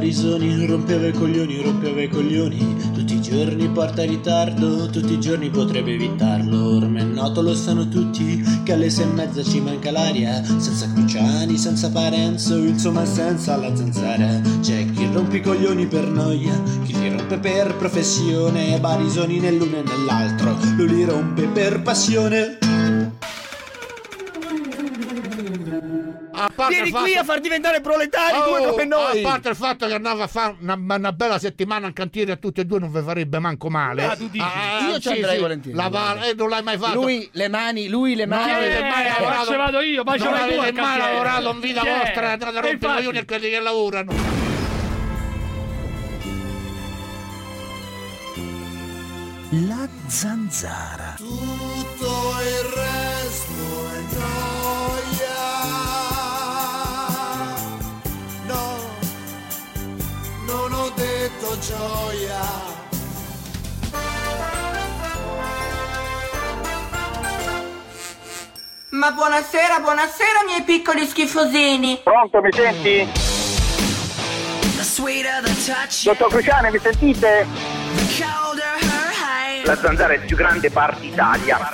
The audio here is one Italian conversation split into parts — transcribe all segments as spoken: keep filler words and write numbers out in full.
Barisoni rompeva i coglioni, rompeva i coglioni. Tutti i giorni porta ritardo, tutti i giorni potrebbe evitarlo. Ormai è noto, lo sanno tutti, che alle sei e mezza ci manca l'aria. Senza Cruciani, senza Parenzo, insomma senza la zanzara. C'è chi rompe i coglioni per noia, chi li rompe per professione. Barisoni nell'uno e nell'altro, lui li rompe per passione. Vieni qui fatto... a far diventare proletari oh, due come noi. A parte il fatto che andava a fare una, una bella settimana in cantiere a tutti e due non vi farebbe manco male. Ah, tu dici. Ah, io ci sì, andrei sì. volentieri. La, eh, non l'hai mai fatto. Lui le mani, lui le mani. No, le mani eh, lavorato, ce vado io, ma ce non l'hai tu. Non mai lavorato in vita che vostra, andate a rompere i coglioni a quelli che lavorano. La zanzara. Tutto il resto è noia. No, non ho detto gioia. Ma buonasera, buonasera miei piccoli schifosini. Pronto, mi senti? Dottor Cruciani, mi sentite? La zanzara è il più grande bar d'Italia.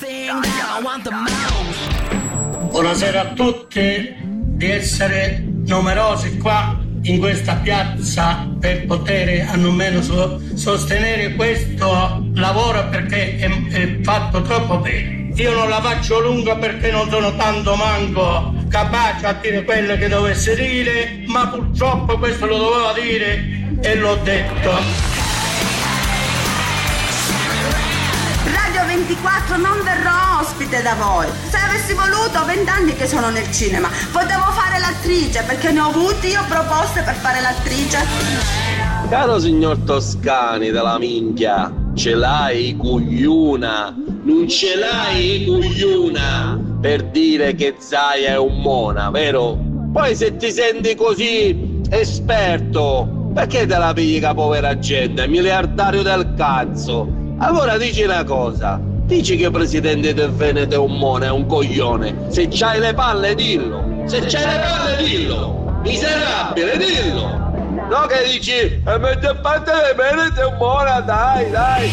Buonasera a tutti, di essere numerosi qua in questa piazza per poter almeno so, sostenere questo lavoro perché è, è fatto troppo bene. Io non la faccio lunga perché non sono tanto manco capace a dire quello che dovesse dire, ma purtroppo questo lo dovevo dire e l'ho detto. Radio ventiquattro non verrò ospite da voi. Se avessi voluto, vent'anni che sono nel cinema, potevo fare l'attrice perché ne ho avuti io proposte per fare l'attrice. Caro signor Toscani della minchia, ce l'hai cugliuna? Non ce l'hai cugliuna per dire che Zai è un mona, vero? Poi se ti senti così esperto, perché te la pigli la povera gente, miliardario del cazzo? Allora dici una cosa, dici che il presidente del Veneto è un mona, è un coglione. Se c'hai le palle dillo, se c'hai le palle dillo, miserabile dillo. No che dici, e metti a parte le Veneto è un mona, dai, dai.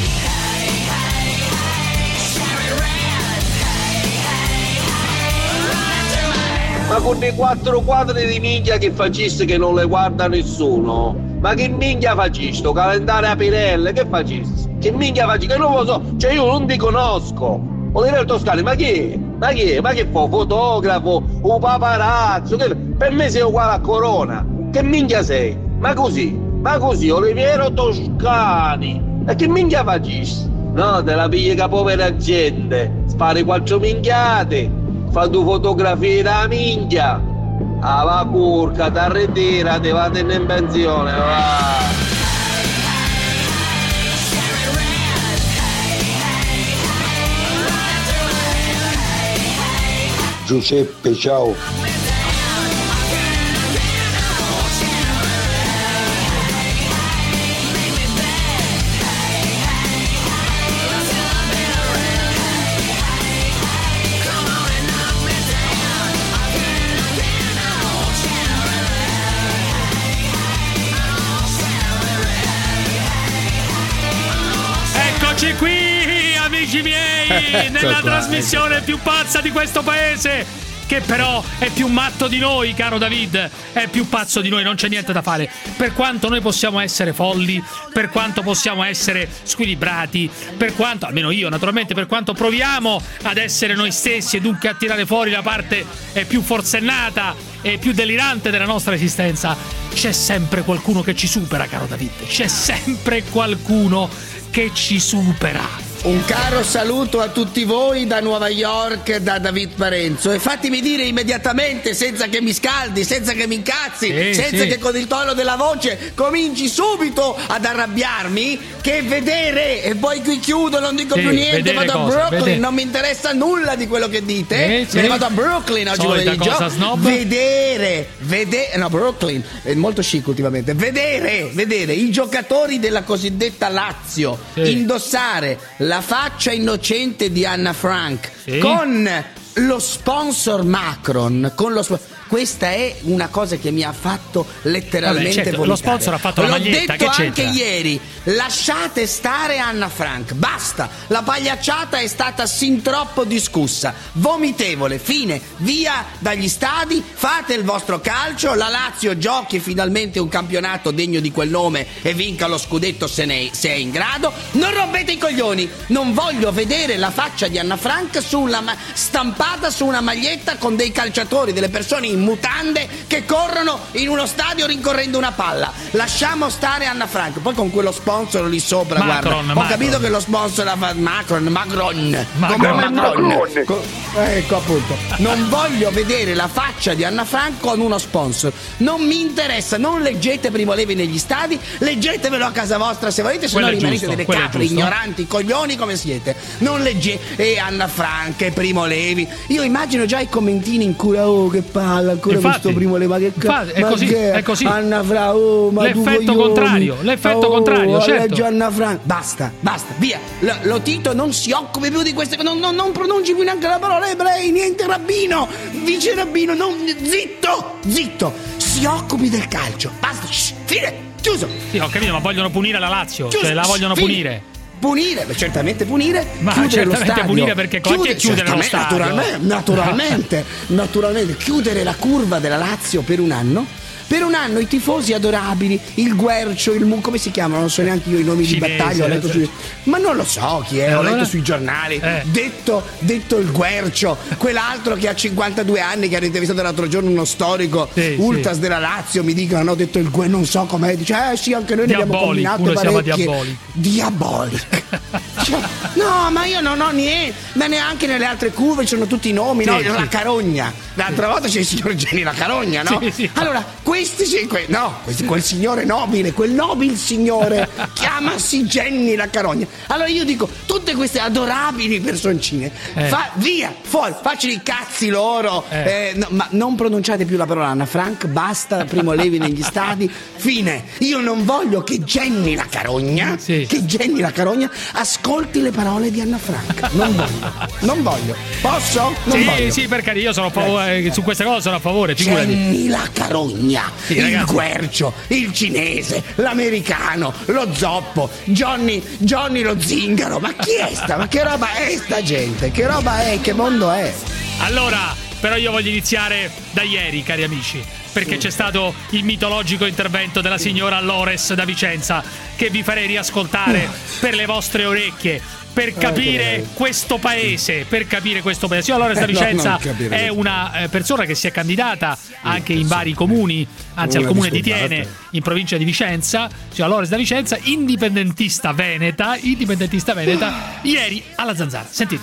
Ma con i quattro quadri di minchia che faciste che non le guarda nessuno? Ma che minchia faciste? Calendario a Pirelle, che faciste? Che minchia faciste? Che non lo so, cioè io non ti conosco. Oliver Toscani, ma chi è? Ma chi è? Ma che fa? Fotografo? Un paparazzo? Che... Per me sei uguale a Corona. Che minchia sei? Ma così? Ma così, Oliviero Toscani? E che minchia faciste? No, te la pigli che povera gente. Spari quattro minchiate. Fa due fotografie da minchia. Ah, va curca, ti ritira, ti va in pensione, va. Giuseppe, ciao. Eccoci qui, amici miei, nella trasmissione più pazza di questo paese, che però è più matto di noi, caro David, è più pazzo di noi, non c'è niente da fare. Per quanto noi possiamo essere folli, per quanto possiamo essere squilibrati, per quanto, almeno io naturalmente, per quanto proviamo ad essere noi stessi e dunque a tirare fuori la parte più forsennata e più delirante della nostra esistenza, c'è sempre qualcuno che ci supera, caro David, c'è sempre qualcuno che ci supera. Un caro saluto a tutti voi da Nuova York, da David Parenzo, e fatemi dire immediatamente, senza che mi scaldi, senza che mi incazzi, sì, senza sì. che con il tono della voce cominci subito ad arrabbiarmi, che vedere, e poi qui chiudo, non dico sì, più niente, vado a cosa, Brooklyn, vedere. Non mi interessa nulla di quello che dite, sì, sì. me ne vado a Brooklyn oggi Solita pomeriggio, cosa snob. vedere, vedere, no Brooklyn, è molto chic ultimamente, vedere, vedere i giocatori della cosiddetta Lazio sì. indossare la faccia innocente di Anna Frank sì. con lo sponsor Macron, con lo sp- questa è una cosa che mi ha fatto letteralmente Vabbè, certo, vomitare. lo sponsor ha fatto la L'ho maglietta, detto che anche c'entra? ieri, lasciate stare Anna Frank, basta, la pagliacciata è stata sin troppo discussa, vomitevole, fine, via dagli stadi, fate il vostro calcio, la Lazio giochi finalmente un campionato degno di quel nome e vinca lo scudetto se, ne, se è in grado, non rompete i coglioni, non voglio vedere la faccia di Anna Frank sulla ma- stampata su una maglietta con dei calciatori, delle persone in mutande che corrono in uno stadio rincorrendo una palla. Lasciamo stare Anna Frank. Poi con quello sponsor lì sopra, Macron, guarda, ho Macron. capito che lo sponsor ha fatto Macron, Macron, Macron. come Macron. Macron. Co- ecco appunto. Non voglio vedere la faccia di Anna Frank con uno sponsor. Non mi interessa, non leggete Primo Levi negli stadi, leggetevelo a casa vostra se volete, se no Quello è rimanete giusto, delle quello è capre giusto. ignoranti, coglioni come siete. Non leggete e Anna Frank e Primo Levi. Io immagino già i commentini in cura, oh che palla, ancora Infatti, questo Primo Levi, ma che ca- infatti, è ma così, che è così. Anna Frank, oh, ma tu L'effetto coglioni. contrario, l'effetto Oh, contrario, certo. leggi Anna Frank. Basta, basta, via. Lo, lo Tito non si occupi più di queste cose, non, non, non pronunci più neanche la parola ebrei, niente rabbino, vice rabbino, non, zitto, zitto, si occupi del calcio. Basta, shh, fine, chiuso. Sì, ho capito, ma vogliono punire la Lazio, Chiuso, cioè la vogliono fine. punire. Punire, beh, certamente punire, Ma chiudere lo certamente stadio. punire, perché anche chiudere lo certamente, stadio. Naturalmente, naturalmente, naturalmente, chiudere la curva della Lazio per un anno. Per un anno i tifosi adorabili, il Guercio, il Mu, come si chiamano? Non so neanche io i nomi Cinese, di battaglia, ho letto sui... ma non lo so chi è, E ho allora? letto sui giornali, Eh. detto, detto il Guercio, quell'altro che ha cinquantadue anni, che hanno intervistato l'altro giorno uno storico, Sì, ultras sì. della Lazio, mi dicono, hanno detto il Guercio, non so com'è, dice, eh sì, anche noi ne abbiamo Diabolic, combinate uno si chiama parecchie. Diabolic. Diabolic. Cioè, no, ma io non ho niente, ma neanche nelle altre curve ci sono tutti i nomi, Sì, no? sì. La Carogna, l'altra volta c'è il signor Geni La Carogna, no? Sì, sì. Allora, questi sì, que- no, questi- quel signore nobile, quel nobile signore, chiamasi Genni La Carogna. Allora io dico, tutte queste adorabili personcine, Eh. fa, via, fuori, facciano i cazzi loro, Eh. eh, no, ma non pronunciate più la parola Anna Frank, basta, Primo Levi negli stadi, fine. Io non voglio che Genni La Carogna, Sì. che Genni La Carogna ascolti le parole di Anna Frank. Non voglio, non voglio. Posso? Non Sì, voglio. sì, per carità, io sono a favore, eh, su queste cose sono a favore, figurati. Genni La Carogna, Sì, il ragazzi. Guercio, il cinese, l'americano, lo zoppo, Johnny, Johnny lo zingaro. Ma chi è sta? Ma che roba è sta gente? Che roba è? Che mondo è? Allora, però io voglio iniziare da ieri, cari amici, perché c'è stato il mitologico intervento della signora Lores da Vicenza, che vi farei riascoltare per le vostre orecchie, per capire questo paese, per capire questo paese. Signora Lores da Eh, no, Vicenza non capire. è una eh, persona che si è candidata anche in vari comuni, anzi al Una comune di discutata. Tiene, in provincia di Vicenza. Signora Lores da Vicenza, indipendentista veneta, indipendentista veneta, ieri alla Zanzara. Sentite.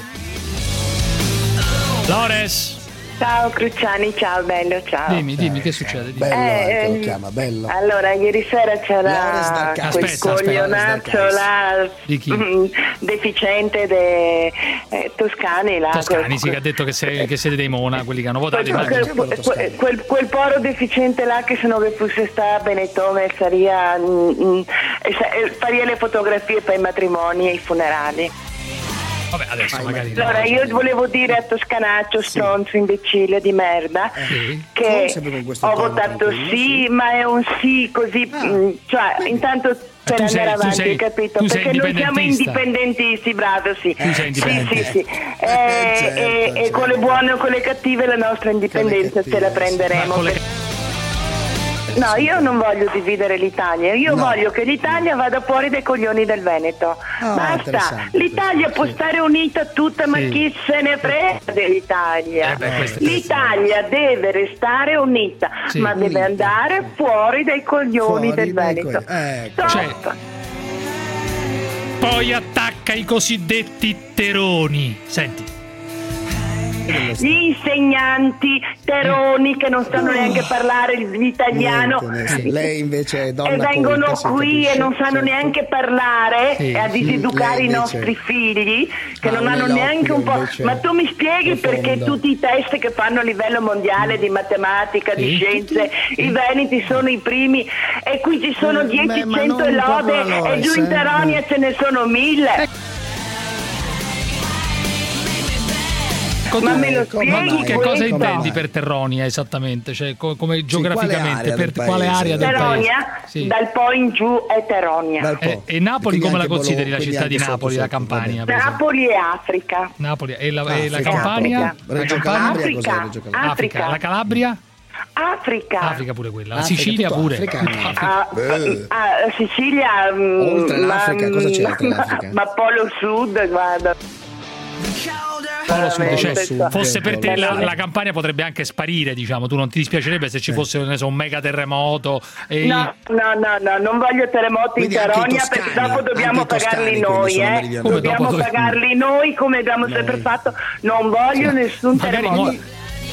Lores, Ciao Cruciani, ciao bello, ciao. dimmi, dimmi che succede. Dimmi. Bello Eh, anche lo ehm, chiama, bello. Allora, ieri sera Lores c'era dal quel Aspetta, aspetta, coglionazzo Lores dal là, Di chi? mm, deficiente dei eh, toscani là. Toscani, quel- sì, che ha detto che, sei- che siete dei Mona, quelli che hanno votato. quel, immagino. quel, quel, quel, quel poro deficiente là che se non vi fosse sta Benetton saria, mm, mm, e sa- e faria le fotografie per i matrimoni e i funerali. Vabbè, adesso magari. Allora, io volevo dire a Toscanaccio, stronzo, imbecille di merda, Sì. che Non sempre con questo ho tono votato tranquillo, sì, ma è un sì così, mm, cioè intanto per tu andare sei- tu avanti, sei- capito? tu sei Perché noi siamo indipendentista. indipendentisti, bravo, sì. Tu sei Sì, indipendentista. sì, sì. E, certo, e- e certo. con le buone o con le cattive la nostra indipendenza ce la cattive, sì. prenderemo. Ma con le- per- No, io non voglio dividere l'Italia, io No. voglio che l'Italia vada fuori dai coglioni del Veneto. Ah, Basta, interessante. l'Italia può stare unita tutta, ma Sì. chi se ne frega dell'Italia? Eh beh, questo è L'Italia deve restare unita, Sì. ma deve Unita. andare fuori dai coglioni Fuori del dai Veneto. co- ecco. Stop. Cioè- Poi attacca i cosiddetti teroni. Senti. Gli insegnanti teroni che non sanno neanche parlare l'italiano Niente, niente. Lei invece è donna e vengono colta, si qui capisce, e non sanno certo. neanche parlare Sì, e a sì, diseducare lei i invece- nostri figli che Ah, non un hanno neanche un po'. invece Ma tu mi spieghi profondo. perché tutti i test che fanno a livello mondiale di matematica, di Sì. scienze, i veneti sono i primi e qui ci sono Eh, dieci, ma- ma cento non lode proprio la e giù in Lois, eh. Teronia ce ne sono mille. Ecco, Ma tu, me lo ma tu spieghi che cosa questo? intendi per Terronia esattamente? Cioè, co- come geograficamente, area per del quale paese? area del paese? Teronia, Sì. dal Po in giù è Teronia. Dal Po. E, e Napoli Quindi come la anche consideri Bologna, la città di quindi anche Napoli, sotto, la sotto, Campania? per esempio? Napoli è Africa. Napoli e la, Ah, e la Africa. Campania? Africa. La Reggio Campania? Calabria, cos'è Africa. Reggio Calabria? Africa. La Calabria? Africa. Africa pure quella. La Africa, Sicilia tutto pure. Africa. Tutta Africa. Ah, Beh. ah, Sicilia. mm, Oltre ma- l'Africa, cosa c'è oltre ma- l'Africa? Ma Polo Sud, guarda. Polo Sud, cioè, Veramente, Sud. fosse per te la, Veramente. la Campania potrebbe anche sparire, diciamo. Tu non ti dispiacerebbe se ci fosse ne so, un mega terremoto? E... No, no, no, no, non voglio terremoti Quindi in anche i Teronia toscani, perché dopo dobbiamo anche i toscani, pagarli quindi noi, sono eh. meridionali. Come Dobbiamo dopo- pagarli noi come abbiamo sempre fatto. Non voglio nessun Magari terremoto. mo-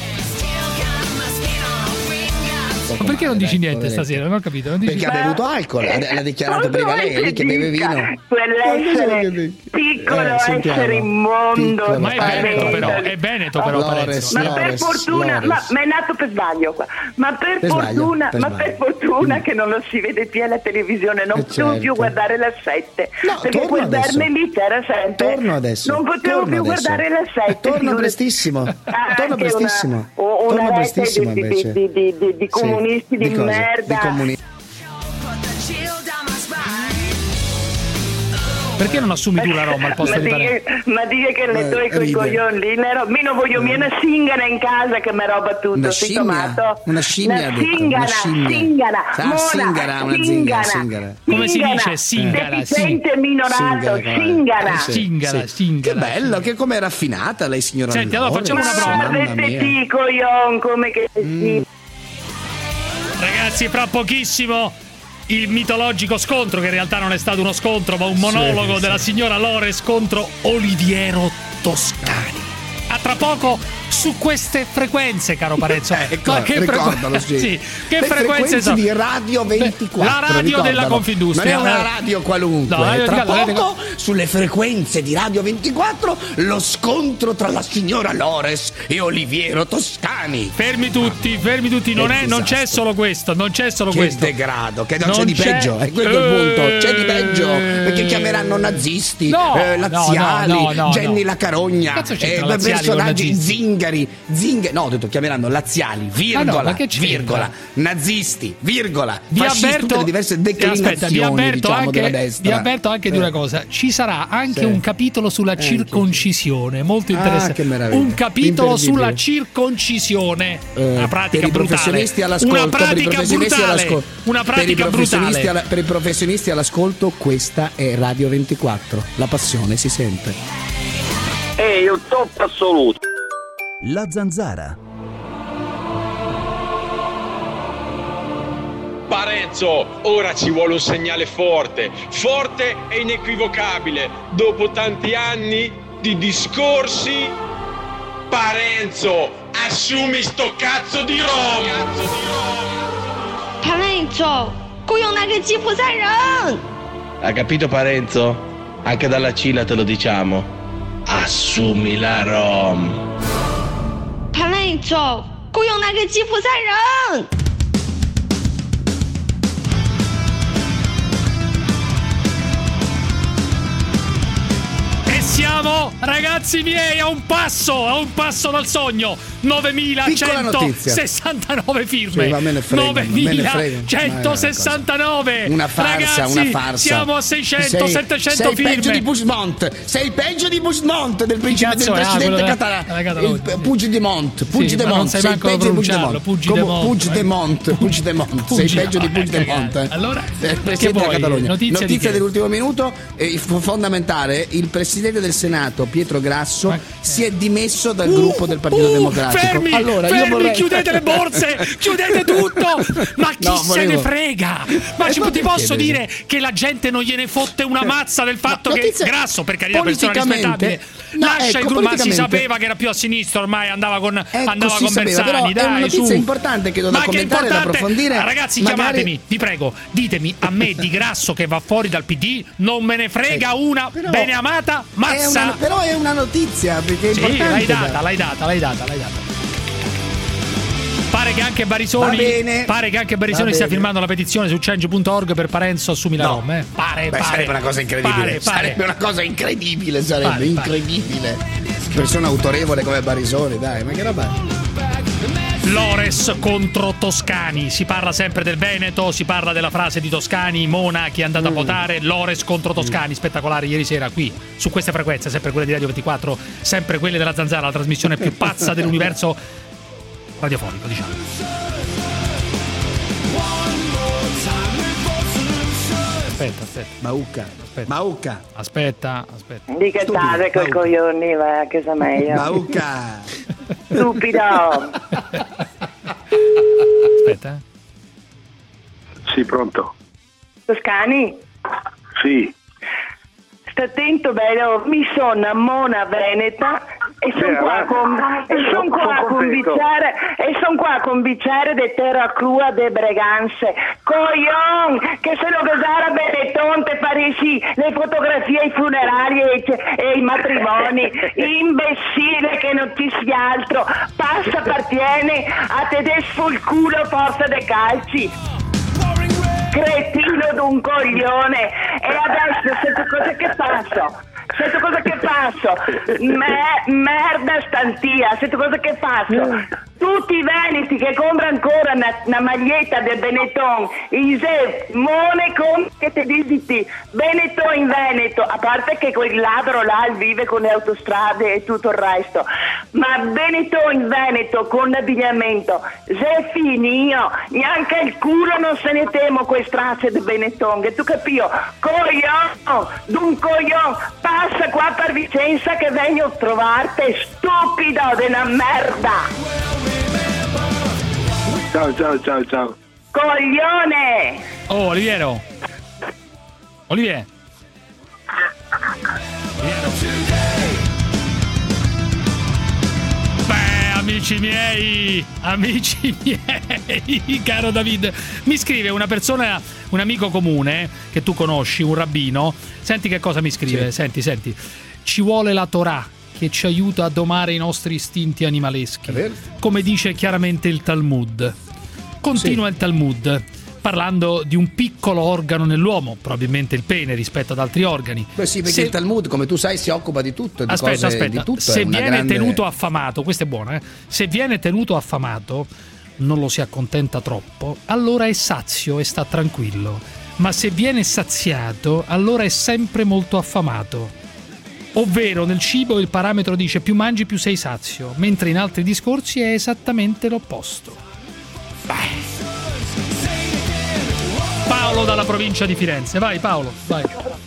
Ma perché non dici niente stasera? Non ho capito. Non dici... Perché ha bevuto alcol, l'ha l'ha dichiarato Cosa prima vuoi lei, lei che beve dica? vino. Quell'essere piccolo Eh, sentiamo. essere immondo. Piccolo. Ma è Veneto spaventa. però, è Veneto però Lores. Parenzo. Ma per Lores, fortuna, Lores. ma, ma è nato per sbaglio qua. Ma per, Per sbaglio, fortuna, per ma sbaglio. per fortuna che non lo si vede più alla televisione, non Eh, potevo certo. più guardare la sette. No, perché torno quel adesso. verme lì c'era sempre. Torno adesso. Non potevo Torno più adesso. guardare la sette. Torno figurati. prestissimo. Ah, Torno anche prestissimo. Una, o- una Torno rete prestissimo di, di, invece. di, di, di, di Sì. comunisti di, Di cosa? merda. Di comunisti. Perché non assumi tu la Roma al posto ma di Parenzo? dica, ma dica che le Eh, tue coi ride. coglioni lì, ne ro- mi non voglio mia una singana in casa che mi roba tutto, Una sei scimmia? tomato. Una scimmia, una ha detto, singana, una scimmia. singana, Ah, mona, singara, una zingara, singara. Come si dice? Singara, deficiente minorato, Singara, singana. sì, Singara, sì. singara. Che bello, che come è raffinata lei signora Senti, allora Lores. facciamo una prova. Ma Mamma vedete mia. i coglion come che Mm. si... Ragazzi, fra pochissimo il mitologico scontro, che in realtà non è stato uno scontro, ma un monologo sì. della signora Lores contro Oliviero Toscani. A tra poco su queste frequenze, caro Parenzo. Ecco, Ma che ricordalo, sì. sì, che Le frequenze sono? di Radio ventiquattro, La radio ricordalo. della Confindustria. Non è una radio qualunque. No, radio tra di- radio di- poco sulle frequenze di Radio ventiquattro lo scontro tra la signora Lores e Oliviero Toscani. Fermi tutti, fermi tutti, non, Che è, non c'è disastro. solo questo, non c'è solo Che questo. degrado, che non, Non c'è di c'è- peggio, è questo il punto. C'è di peggio, perché chiameranno nazisti, No, eh, no, laziali, no, no, no, Jenny no. la carogna, Cazzo c'entra eh, laziali personaggi con nazisti? zingari, zingari, no, ho detto chiameranno laziali, virgola, Ah, no, ma che c'entra? virgola, nazisti, virgola, Vi fascisti, avverto, tutte le diverse declinazioni, aspetta, vi avverto diciamo, anche, della destra. vi avverto anche di Eh. una cosa: ci sarà anche Sì. un capitolo sulla Eh, circoncisione, molto Ah, interessante. che meraviglia. Un capitolo Imperdibile. sulla circoncisione, Eh, una pratica per i brutale. professionisti all'ascolto, Una per i pratica professionisti brutale. all'ascolto. Una Per i pratica professionisti brutale. alla- per i professionisti all'ascolto, questa è Radio ventiquattro. La passione si sente. Ehi, un top assoluto. La Zanzara. Parenzo, ora ci vuole un segnale forte, forte e inequivocabile. Dopo tanti anni di discorsi, Parenzo, assumi sto cazzo di Roma. 潘总，雇佣那个吉普赛人。 Ha capito Parenzo? Anche dalla Cina te lo diciamo. Assumi la Rom. 潘总，雇佣那个吉普赛人。 E siamo, ragazzi miei, a un passo, a un passo dal sogno. novemilacentosessantanove firme. Sì, ma me ne frega, me ne frega. novemilacentosessantanove. Una farsa, Ragazzi, una farsa. siamo a seicento, Sei- settecento sei firme. peggio di Bushmont. Sei peggio di Bushmont, del principe del cazzo è? Ah, presidente quello della- catalano. della Catalogna, Il Puigdemont, Puigdemont. ma non sai sei manco peggio di pronunciarlo, Puigdemont. Puigdemont. Come Puigdemont, Puigdemont. Sei Puggi- peggio di no, Puigdemont. eh, eh. allora, Eh, il che presidente vuoi? della Catalogna. Notizia di che? dell'ultimo minuto, eh, f- fondamentale, il presidente del Senato Pietro Grasso si è dimesso dal gruppo del Partito Uh, Democratico. fermi, allora, io fermi, vorrei... chiudete le borse, chiudete tutto. Ma chi No, se volevo- ne frega? Ma Eh, ci- ma ti perché posso devi- dire che la gente non gliene fotte una mazza del fatto No, che notizia- Grasso, per carità, persona politicamente- rispettabile, no, lascia ecco, il gruppo, ma si politicamente- sapeva che era più a sinistra ormai, andava con, Ecco, andava si con sapeva, però Bersani, è una dai, notizia su. importante che do da Ma che commentare e da importante? approfondire. Ragazzi, Magari- chiamatemi, vi prego, ditemi a me di Grasso che va fuori dal P D, non me ne frega una Però bene amata È mazza. una- però è una notizia, perché è Sì, importante. l'hai data, l'hai data, l'hai data, l'hai data. Pare che anche Barisoni, Va bene. pare che anche Barisoni Va stia bene. firmando la petizione su change punto org per Parenzo assumi la No. Rom, eh. Pare, Beh, pare. sarebbe una cosa incredibile. Pare, pare. Sarebbe una cosa incredibile, sarebbe Pare, pare. incredibile. Persona autorevole come Barisoni, dai, ma che roba è? Lores contro Toscani, si parla sempre del Veneto, si parla della frase di Toscani, Mona che è andata mm. a votare, Lores contro Toscani, spettacolare ieri sera qui su queste frequenze, sempre quelle di Radio ventiquattro, sempre quelle della Zanzara, la trasmissione più pazza dell'universo radiofonico, diciamo. Aspetta, aspetta. Baucca. Aspetta. Baucca. Aspetta, aspetta. Di che stare coi coglioni, vai a casa meglio. Baucca. Stupido. Aspetta. Sì, pronto. Toscani? Sì. Sta attento, bello, mi sono a Mona Veneta e sono qua a con, e son qua a convicciare e sono qua a convicciare de terra crua de Breganze. Coglion, che se lo casara Benetton te paresi le fotografie ai funerali e, e i matrimoni. Imbecille che non ti sia altro. Passa appartiene a te desfo il culo forza de calci. Cretino d'un coglione. E adesso sento cosa che passo sento cosa che passo Me- merda stantia sento cosa che passo tutti i veneti che comprano ancora una, una maglietta del Benetton Ise Mone con che te dici Benetton in Veneto, a parte che quel ladro là vive con le autostrade e tutto il resto, ma Benetton in Veneto con l'abbigliamento se finio neanche il culo non se ne temo quei stracce del Benetton, che tu capio coglion d'un coglion, passa qua per Vicenza che vengo a trovarti, stupido della merda. Ciao, ciao, ciao, ciao. Coglione! Oh, Oliviero. Olivier. Oliviero. Beh, amici miei, amici miei, caro David, mi scrive una persona, un amico comune che tu conosci, un rabbino. Senti che cosa mi scrive, sì. senti, senti. Ci vuole la Torah che ci aiuta a domare i nostri istinti animaleschi, come dice chiaramente il Talmud. Continua sì. il Talmud parlando di un piccolo organo nell'uomo, probabilmente il pene rispetto ad altri organi. Beh sì, perché se... il Talmud, come tu sai, si occupa di tutto, di aspetta, cose, aspetta. di tutto. Se viene grande... tenuto affamato, questo è buono, eh? Se viene tenuto affamato, non lo si accontenta troppo, allora è sazio e sta tranquillo. Ma se viene saziato, allora è sempre molto affamato. Ovvero nel cibo il parametro dice più mangi più sei sazio, mentre in altri discorsi è esattamente l'opposto. Beh. Paolo dalla provincia di Firenze, vai Paolo, vai.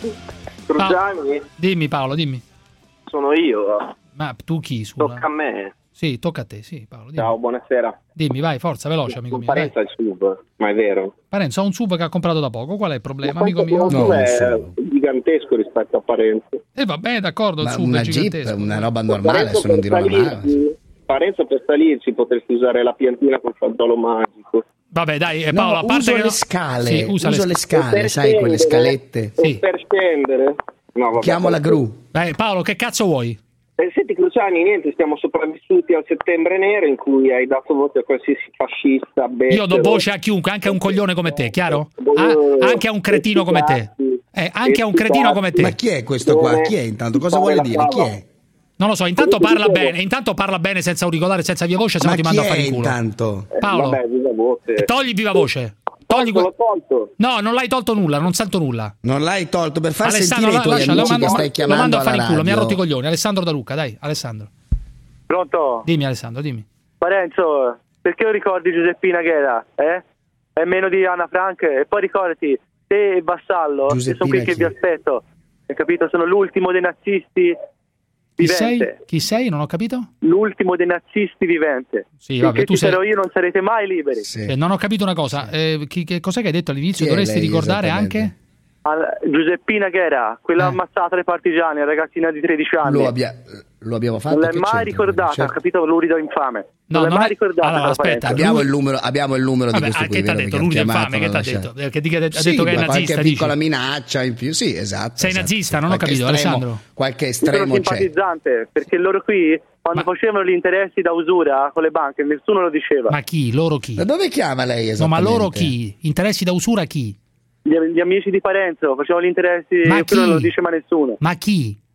Cruciani? Dimmi Paolo, dimmi. Sono io. Ma tu chi, scusa? Tocca a me. Sì, tocca a te, sì Paolo. Dimmi. Ciao, buonasera. Dimmi, vai, forza, veloce amico mio. Parenzo ha il sub, ma è vero. Parenzo ha un sub che ha comprato da poco, qual è il problema amico mio? Il sub è gigantesco rispetto a Parenzo. E eh, vabbè, d'accordo, il ma sub una è gigantesco. Jeep, una roba normale, se non dirò male. Parenzo per salirci potresti usare la piantina col fagiolo magico. Vabbè dai, eh, Paolo, no, a parte uso che le no... scale, sì, usa uso le, le scale, sai, scendere, quelle scalette. Sì. Per scendere. No, vabbè, chiamo la gru. Beh, Paolo, che cazzo vuoi? Eh, senti Cruciani, niente, stiamo sopravvissuti al settembre nero in cui hai dato voce a qualsiasi fascista. Bestero. Io do voce a chiunque, anche a un coglione come te, chiaro? Ah, anche a un cretino come te. Eh, anche a un cretino come te. Ma chi è questo qua? Chi è intanto? Cosa vuole dire? Chi è? Non lo so, intanto parla bene, intanto parla bene senza auricolare, senza via voce, se no ti mando a fare il culo. Intanto? Paolo, eh, vabbè, viva voce. Togli viva voce. Togli que- tolto. No, non l'hai tolto nulla, non sento nulla. Non l'hai tolto per far Alessandro, sentire i tuoi lascia, amici mando, che stai chiamando lo mando a fare il culo, mi ha radio. rotto i coglioni. Alessandro da Lucca, dai, Alessandro. Pronto? Dimmi Alessandro, dimmi. Parenzo, perché non ricordi Giuseppina che era? Eh? È meno di Anna Frank? E poi ricordati, te e Vassallo, che sono qui che vi aspetto. Hai capito? Sono l'ultimo dei nazisti Chi vivente. sei? Chi sei? Non ho capito? L'ultimo dei nazisti vivente. Sì, vabbè, Finché tu ci sei... sarò io non sarete mai liberi. Sì. Eh, non ho capito una cosa. Eh, chi, che cos'è che hai detto all'inizio? Chi è Dovresti lei, ricordare anche? Al- Giuseppina che era? Quella Eh. ammazzata dai partigiani, la ragazzina di tredici anni. Lo, abbia- lo abbiamo fatto. non l'hai che mai c'entra? ricordata, Certo. capito? Lurido infame. No, non l'hai non mai è- ricordata. Allora, cara aspetta, Parenzo. Abbiamo il numero, abbiamo il numero Vabbè, di questo ah, qui. che ti ha vero, detto? che Lurido chiamato, infame, che non ti ha lascia- detto? Perché ti ha detto Sì, che è ma nazista, qualche dici? piccola minaccia in più, sì, esatto. Sei esatto. nazista, non ho Qualche capito, estremo- Alessandro. Qualche Io sono estremo c'è. simpatizzante perché loro qui quando Ma- facevano gli interessi da usura con le banche nessuno lo diceva. Ma chi? Loro chi? Da dove chiama lei No, esattamente? ma loro chi? Interessi da usura chi? Gli, gli amici di Parenzo facevano gli interessi Ma e quello chi? non lo dice mai nessuno. Ma chi?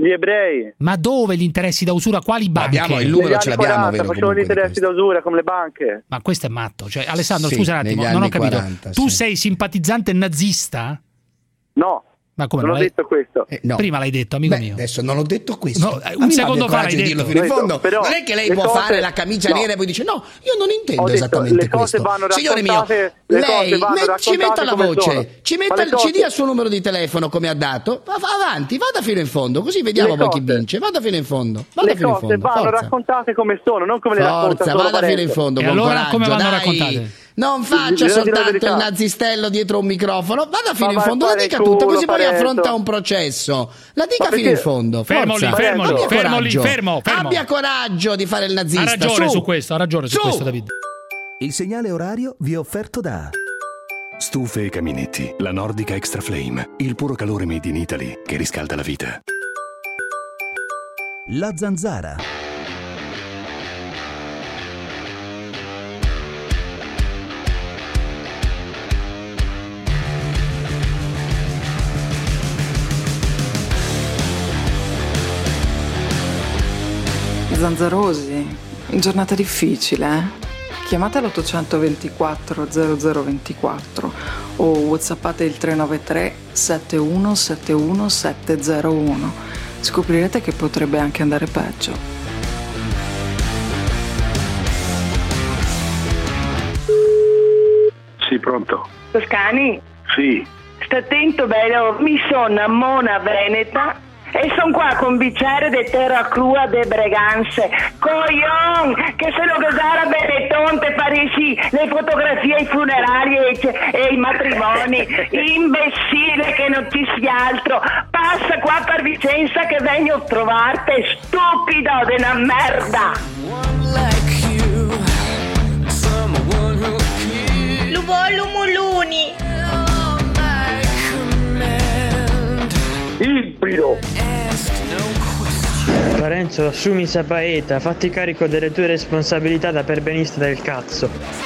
Gli ebrei. Ma dove gli interessi da usura? Quali banche? Abbiamo il numero, ce l'abbiamo, vero? Facevano gli interessi da usura come le banche. Ma questo è matto. Cioè, Alessandro, Sì, scusa un attimo, negli non ho anni capito. quaranta, tu sì. sei simpatizzante nazista? No. Ma come non ho l'hai... detto questo. Eh, no. Prima l'hai detto, amico Beh, mio. adesso non ho detto questo. No, Ma un mi secondo abbia fa coraggio l'hai di dirlo detto. fino in fondo. Però non è che lei le può cose- fare la camicia no. nera e poi dice no, io non intendo Ho detto, esattamente le cose questo. vanno Signore mio, raccontate- le lei cose vanno me- ci metta raccontate la come voce, sono. ci Ma metta le il cose- C D al suo numero di telefono come ha dato. Va, va avanti, vada fino in fondo, così vediamo Le poi chi cose- vince. Vada fino in fondo. Vada Le fino in cose fondo. vanno Forza. raccontate come sono, non come le racconta Forza, solo vada fino in Parenzo. fondo E con allora coraggio, come vanno dai. raccontate? Non faccia Bisogna dire la soltanto verità. il nazistello dietro un microfono, vada fino Ma in vai fondo, a la fare dica il tutta, culo, così poi Parenzo. affronta un processo. La dica Ma fino perché- in fondo. Fermoli, Forza. fermoli, Abbia fermoli, coraggio. fermo, fermo. Abbia coraggio di fare il nazista. Ha ragione su, su questo, ha ragione su, Su. questo, David. Il segnale orario vi è offerto da Stufe e caminetti, la Nordica Extra Flame, il puro calore made in Italy che riscalda la vita. La Zanzara. Zanzarosi, giornata difficile, eh? Chiamate l'ottocentoventiquattro zero zero ventiquattro o whatsappate il tre nove tre sette uno sette uno sette zero uno. Scoprirete che potrebbe anche andare peggio. Sì, pronto? Toscani, Sì. sta attento bello, mi sono a Mona Veneta e sono qua con bicchiere di terra crua de Breganze. Coglion, che se lo gasara Benetton te Parisi, le fotografie ai funerali e, e i matrimoni. Imbecille che non ti sia altro. Passa qua per Vicenza che vengo a trovarti, stupido de una merda. Lubollo Muluni. Ibrido. Lorenzo, assumi sapaeta, fatti carico delle tue responsabilità da perbenista del cazzo.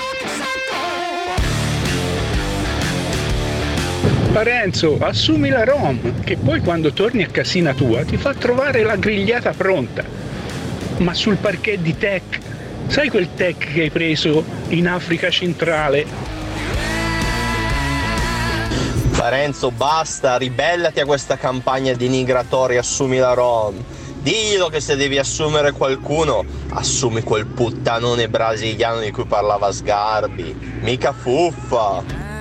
Parenzo, assumi la Rom, che poi quando torni a casina tua ti fa trovare la grigliata pronta. Ma sul parquet di Tech, sai quel Tech che hai preso in Africa centrale? Parenzo, basta, ribellati a questa campagna denigratoria, assumi la Rom. Dillo che se devi assumere qualcuno, assumi quel puttanone brasiliano di cui parlava Sgarbi. Mica fuffa.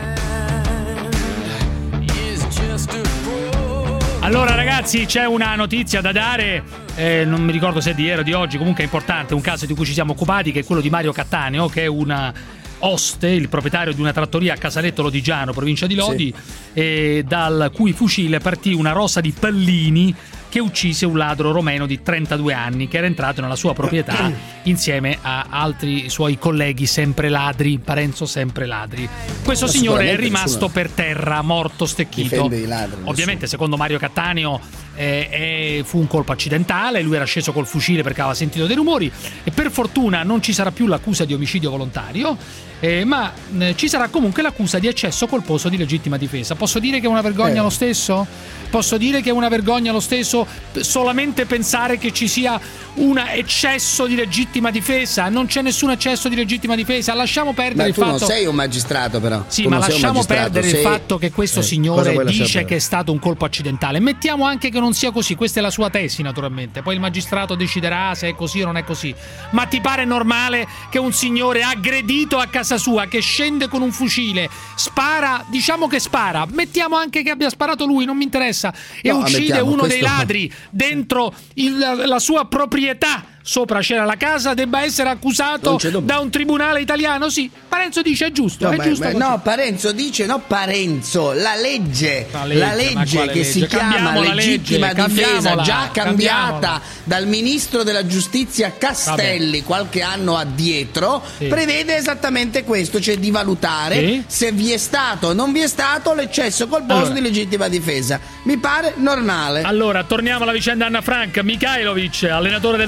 Allora ragazzi, c'è una notizia da dare, eh, non mi ricordo se è di ieri o di oggi, comunque è importante, un caso di cui ci siamo occupati, che è quello di Mario Cattaneo, che è una Oste, il proprietario di una trattoria a Casaletto Lodigiano, provincia di Lodi, sì. E dal cui fucile partì una rosa di pallini che uccise un ladro romeno di trentadue anni che era entrato nella sua proprietà insieme a altri suoi colleghi sempre ladri, Parenzo sempre ladri. Questo Ma signore è rimasto nessuno per terra, morto, stecchito. difende i ladri, Ovviamente nessuno. secondo Mario Cattaneo eh, eh, fu un colpo accidentale, lui era sceso col fucile perché aveva sentito dei rumori e per fortuna non ci sarà più l'accusa di omicidio volontario, eh, ma eh, ci sarà comunque l'accusa di eccesso colposo di legittima difesa. Posso dire che è una vergogna Eh. lo stesso? Posso dire che è una vergogna lo stesso solamente pensare che ci sia un eccesso di legittima difesa? Non c'è nessun eccesso di legittima difesa, lasciamo perdere Ma il tu fatto... non sei un magistrato però. Sì, Tu ma non sei un lasciamo magistrato, perdere il sei- fatto che questo Eh, cosa signore vuoi lasciare dice perdere? che è stato un colpo accidentale. Mettiamo anche che non sia così, questa è la sua tesi naturalmente. Poi il magistrato deciderà se è così o non è così. Ma ti pare normale che un signore aggredito a casa sua, che scende con un fucile, spara, diciamo che spara, mettiamo anche che abbia sparato lui, non mi interessa, e No, uccide ammettiamo, uno dei questo- ladri dentro il- la sua proprietà, sopra c'era la casa, debba essere accusato Non c'è dubbio. da un tribunale italiano? Sì, Parenzo dice è giusto, No, è ma- giusto ma- così. no, Parenzo dice no, Parenzo, la legge, La la legge, legge, ma quale che legge? si chiama Cambiamo la legittima legge, difesa, cambiamola, già cambiata cambiamola. dal ministro della giustizia Castelli qualche anno addietro, Sì. prevede esattamente questo, cioè di valutare Sì. se vi è stato o non vi è stato l'eccesso colposo Allora. di legittima difesa. Mi pare normale. Allora, torniamo alla vicenda Anna Frank. Mikhailovic, allenatore del Torino,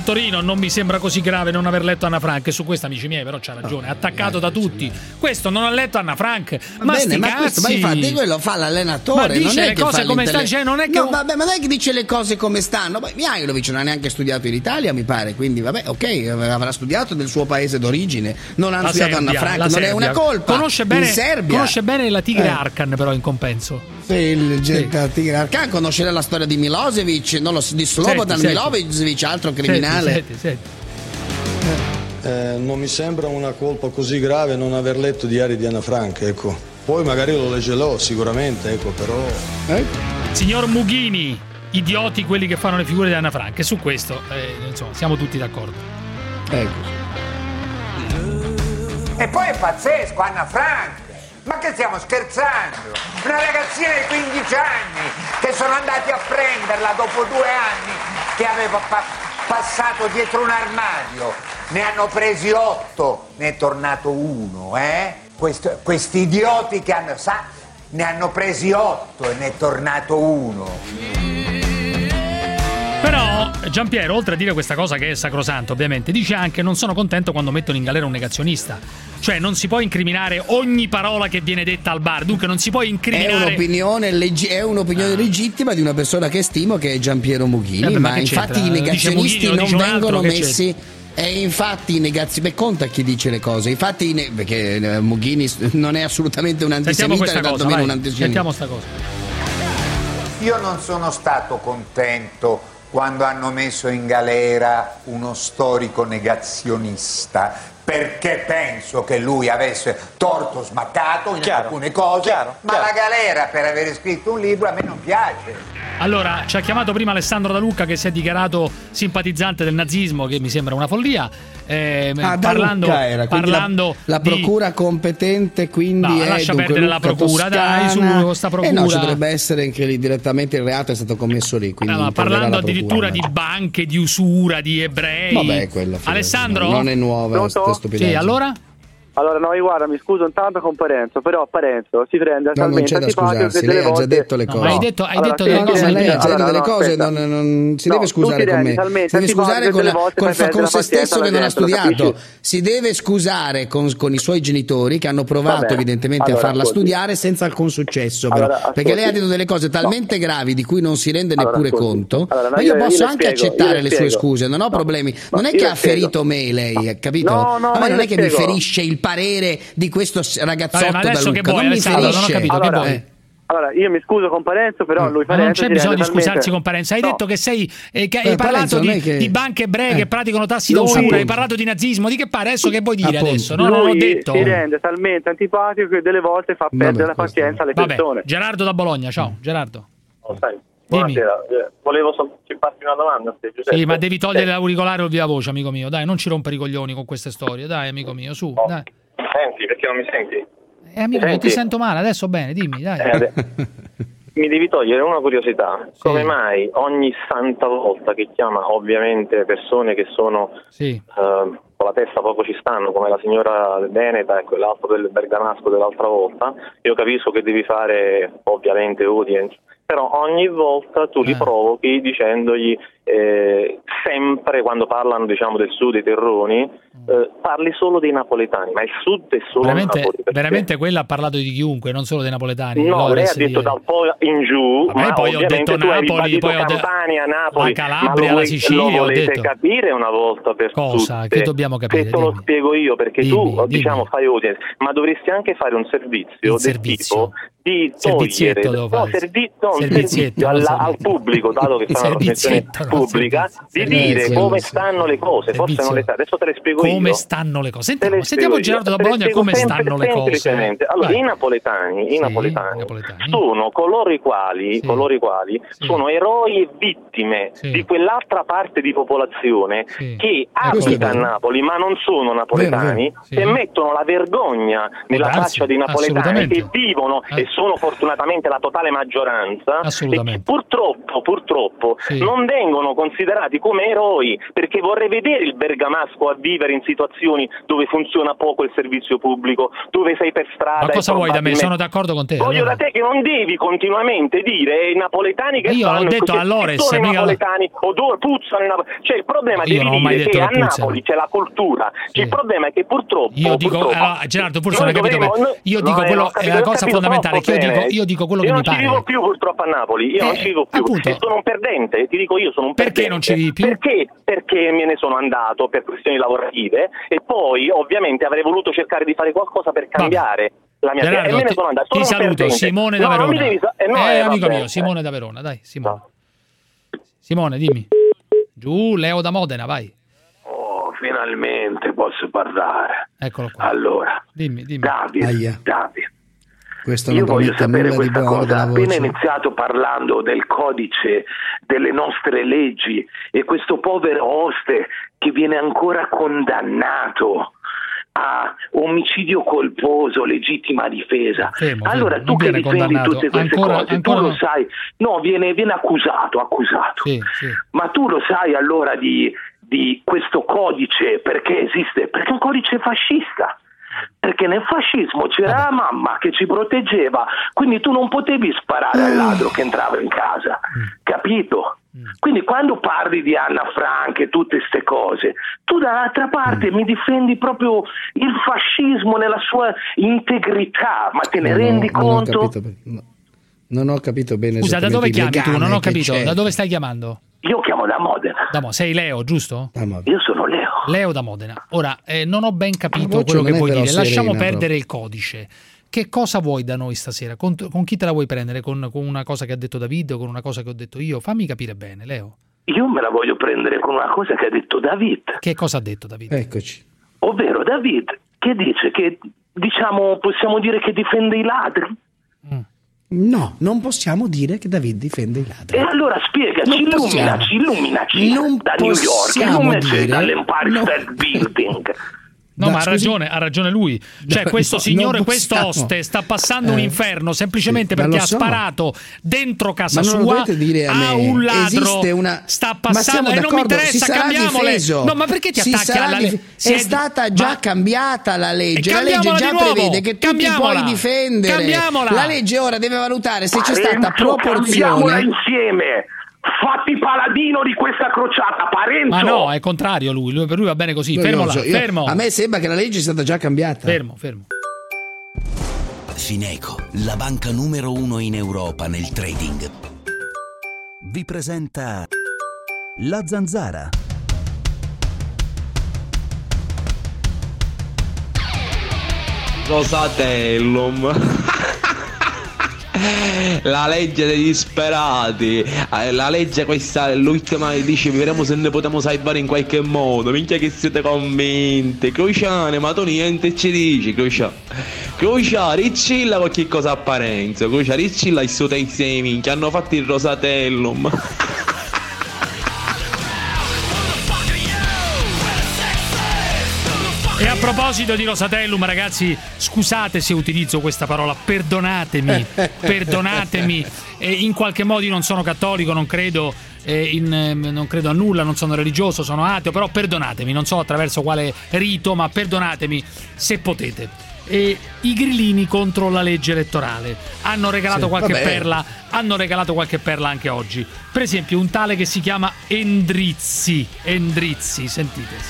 non mi sembra così grave non aver letto Anna Frank, e su questo, amici miei, però c'ha ragione, attaccato da tutti. Questo non ha letto Anna Frank, ma bene, sti ma cazzi. questo, ma infatti quello fa l'allenatore, ma dice non è le che cose fa come stanno, cioè non è che no, vabbè, ma non è che dice le cose come stanno. Beh, Mihajlovic non ha neanche studiato in Italia, mi pare, quindi vabbè, ok, avrà studiato del suo paese d'origine, non ha La studiato Serbia, Anna Frank, la non Serbia. è una colpa. Conosce bene, in Serbia. conosce bene la Tigre Eh. Arkan, però in compenso. Sì, il sì. Tigre Arkan, conoscerà la storia di Milosevic, non lo so, di Slobodan Senti, Milosevic, altro criminale. Senti, senti, senti. Eh, non mi sembra una colpa così grave non aver letto diari di Anna Frank, ecco. Poi magari lo leggerò sicuramente, ecco, però. Eh? Signor Mughini, idioti quelli che fanno le figure di Anna Frank, e su questo eh, insomma siamo tutti d'accordo. Ecco. E poi è pazzesco, Anna Frank! Ma che stiamo scherzando? Una ragazzina di quindici anni che sono andati a prenderla dopo due anni che aveva pa- passato dietro un armadio. Ne hanno presi otto, ne è tornato uno, eh? Questo, questi idioti che hanno, sa, ne hanno presi otto e ne è tornato uno. Però Giampiero, oltre a dire questa cosa che è sacrosanto, ovviamente, dice anche: non sono contento quando mettono in galera un negazionista. Cioè non si può incriminare ogni parola che viene detta al bar, dunque non si può incriminare. È un'opinione, leggi- è un'opinione ah. legittima di una persona che stimo, che è Giampiero Mughini, eh, ma, ma infatti i negazionisti Mughini, non vengono altro, messi. E infatti i negazionisti, beh, conta chi dice le cose. Infatti, ne- perché eh, Mughini non è assolutamente un antisemita, Sentiamo questa cosa, un antisemita. Sentiamo sta cosa. Io non sono stato contento quando hanno messo in galera uno storico negazionista, perché penso che lui avesse torto smaccato in chiaro, alcune cose, chiaro, ma chiaro. La galera per aver scritto un libro a me non piace. Allora, ci ha chiamato prima Alessandro Da Lucca, che si è dichiarato simpatizzante del nazismo, che mi sembra una follia. Eh, ah, parlando, era, parlando la, la di... procura competente, quindi no, è lascia dunque perdere Lucca la procura, Toscana. dai, su sta procura. Eh no, ci dovrebbe essere anche lì direttamente il reato è stato commesso lì. Quindi no, parlando addirittura procura, di banche, di usura, di ebrei. Vabbè, quello. Alessandro? Non è nuova questa stupidaggine. Sì, allora? Allora, no, guarda, mi scuso intanto con Parenzo, però Parenzo si prende no, non c'è da scusarsi, lei ha già detto le cose. No, hai detto, hai allora, detto delle no, cose. No, lei ha già detto allora, delle no, cose, non, non si no, deve scusare con me. Si deve scusare con, la, con, fa, con se stesso che non ha studiato. Si deve scusare con, con i suoi genitori che hanno provato Vabbè, evidentemente allora, a farla ascolti. studiare senza alcun successo. Però, allora, perché lei ha detto delle cose talmente no. gravi di cui non si rende neppure allora, conto. Allora, no, ma io, io posso io anche spiego, accettare le sue scuse, non ho problemi. Non è che ha ferito me lei, capito? A me non è che mi ferisce il parere di questo ragazzo. Vabbè, ma adesso che vuoi, Alessandro, non ho capito allora, che vuoi. Allora, io mi scuso con Parenzo, però lui ma Parenzo non c'è bisogno di talmente... scusarsi con Parenzo. Hai no. detto che sei eh, che hai eh, parlato di, che... di banche ebree eh. che praticano tassi lui... d'usura, hai parlato di nazismo, di che pare adesso che vuoi dire Appunto. adesso? No, lui non l'ho detto. si rende talmente antipatico che delle volte fa perdere Vabbè, la pazienza alle Vabbè, persone. Gerardo da Bologna, ciao, Gerardo. Oh, sai. Buonasera, volevo solo farti una domanda a te, Giuseppe. Sì, ma devi togliere eh. l'auricolare o via voce, amico mio. Dai, non ci rompere i coglioni con queste storie, dai, amico mio, su, oh. dai. Senti, perché non mi senti? Eh, amico, mio, ti sento male, adesso bene, dimmi, dai. Eh, mi devi togliere una curiosità. Sì. Come mai ogni santa volta che chiama, ovviamente, persone che sono sì. uh, con la testa poco ci stanno, come la signora Veneta e quell'altro del Bergamasco dell'altra volta, io capisco che devi fare, ovviamente, audience, però ogni volta tu li eh. provochi dicendogli eh, sempre, quando parlano, diciamo, del sud, dei terroni, eh, parli solo dei napoletani, ma il sud è solo veramente, Napoli. Veramente quella ha parlato di chiunque, non solo dei napoletani. No, lei ha detto dire. dal poi in giù, vabbè, ma poi ho detto Napoli, poi ho detto Campania, Napoli, la Calabria, la Sicilia, lo volete ho detto. capire una volta per cosa? tutte? Che dobbiamo capire? Se te lo dimmi. spiego io, perché dimmi, tu, dimmi. diciamo, fai audience, ma dovresti anche fare un servizio un del servizio. tipo di togliere devo no, fare. servi- no, un servizietto, servizio alla, al pubblico, dato che fa una trasmissione pubblica, di dire come stanno le cose, forse non le sa. Adesso te le spiego come io. Come stanno le cose? Sentiamo, sentiamo Gerardo da Bologna come stanno le cose. Allora, i napoletani, i napoletani, napoletani sono coloro i quali, sì. coloro i quali sì. sono eroi e vittime sì. di quell'altra parte di popolazione sì. che abita a Napoli, ma non sono napoletani, vero, vero. Sì. e mettono la vergogna nella faccia dei napoletani che vivono e sono fortunatamente la totale maggioranza, e purtroppo, purtroppo sì. non vengono considerati come eroi, perché vorrei vedere il bergamasco a vivere in situazioni dove funziona poco il servizio pubblico, dove sei per strada. Ma cosa vuoi da me? Sono d'accordo con te. Voglio allora. da te che non devi continuamente dire i napoletani che io stanno l'ho detto così, a Lores, sono i mica... napoletani odore, puzzano i napoletani. Cioè il problema io devi dire che a Napoli c'è la cultura, sì. il problema è che purtroppo io dico purtroppo, allora, Gerardo forse non hai capito dovremmo, bene. Io dico no, quello è la cosa fondamentale che io dico, io dico quello io che mi pare. Io non ci vivo più purtroppo a Napoli, io eh, non ci vivo più appunto. E sono un perdente, ti dico io sono un perdente. Perché non ci vivi più? Perché? Perché me ne sono andato per questioni lavorative e poi ovviamente avrei voluto cercare di fare qualcosa per cambiare la mia Gerardo, vita e me ne sono andato. Sono ti saluto, perdente. Simone da no, Verona. Devi, eh, no, eh, eh, amico vabbè, mio, Simone eh. da Verona, dai, Simone. Simone, dimmi. Giù, Leo da Modena, vai. Oh, finalmente posso parlare. Eccolo qua. Allora, dimmi, dimmi. Davide, Aia. Davide. Questo Io non voglio sapere nulla questa di buono cosa. della Appena voce. iniziato parlando del codice delle nostre leggi e questo povero oste che viene ancora condannato a omicidio colposo, legittima difesa. Fermo, allora fermo. tu che viene difendi condannato. tutte queste ancora, cose, ancora... tu lo sai, no, viene, viene accusato, accusato. Sì, sì. Ma tu lo sai allora di, di questo codice perché esiste? Perché è un codice fascista. Perché nel fascismo c'era Vabbè. la mamma che ci proteggeva, quindi tu non potevi sparare al ladro che entrava in casa, capito? Quindi quando parli di Anna Frank e tutte queste cose, tu dall'altra parte mi difendi proprio il fascismo nella sua integrità, ma te ne no, rendi non conto? Ho capito, no. Non ho capito bene. Scusa, da dove chiami tu? Non ho capito. Da dove stai chiamando? Io chiamo da Modena. Da Mo- sei Leo, giusto? Io sono Leo. Leo da Modena. Ora, eh, non ho ben capito quello che vuoi dire. Lasciamo perdere proprio. Il codice. Che cosa vuoi da noi stasera? Con, con chi te la vuoi prendere? Con, con una cosa che ha detto David o con una cosa che ho detto io? Fammi capire bene, Leo. Io me la voglio prendere con una cosa che ha detto David. Che cosa ha detto David? Eccoci. Ovvero David che dice che, diciamo, possiamo dire che difende i ladri? Mm. No, non possiamo dire che David difende i ladri. E allora spiegaci, illuminaci, illuminaci non da New York, illuminaci dall'Empire no. State Building. No, da, ma ha ragione, ha ragione lui. Cioè, no, questo no, signore, questo oste sta passando eh, un inferno semplicemente sì, perché ha so. sparato dentro casa ma non sua dire a, a un ladro. Una... Sta passando e non mi interessa, cambiamole. No, ma perché ti si attacchi alla legge? È, è stata già ma... cambiata la legge. La legge già prevede che tu ti puoi difendere. Cambiamola. La legge ora deve valutare se c'è Parenzo, stata proporzione. Cambiamola insieme. Fatti paladino di questa crociata, Parenzo. Ma no, è contrario lui, lui per lui va bene così. Fermo là, so. fermo. A me sembra che la legge sia stata già cambiata. Fermo, fermo. Fineco, la banca numero uno in Europa nel trading, vi presenta La Zanzara. Rosatellum. La legge dei disperati, la legge questa, l'ultima dice vedremo se ne potremo salvare in qualche modo. Minchia che siete convinti. Cruciane, ma tu niente ci dici, Crucia. Crucia, riccilla con che cosa apparenza. Crucia, riccilla il suo sei minchia, hanno fatto il Rosatellum. E a proposito di Rosatellum, ragazzi, scusate se utilizzo questa parola, perdonatemi, perdonatemi. E in qualche modo io non sono cattolico, non credo, eh, in, eh, non credo a nulla, non sono religioso, sono ateo, però perdonatemi, non so attraverso quale rito, ma perdonatemi se potete. E i grillini contro la legge elettorale hanno regalato sì, qualche vabbè. perla, hanno regalato qualche perla anche oggi. Per esempio un tale che si chiama Endrizzi, Endrizzi, sentite, sì.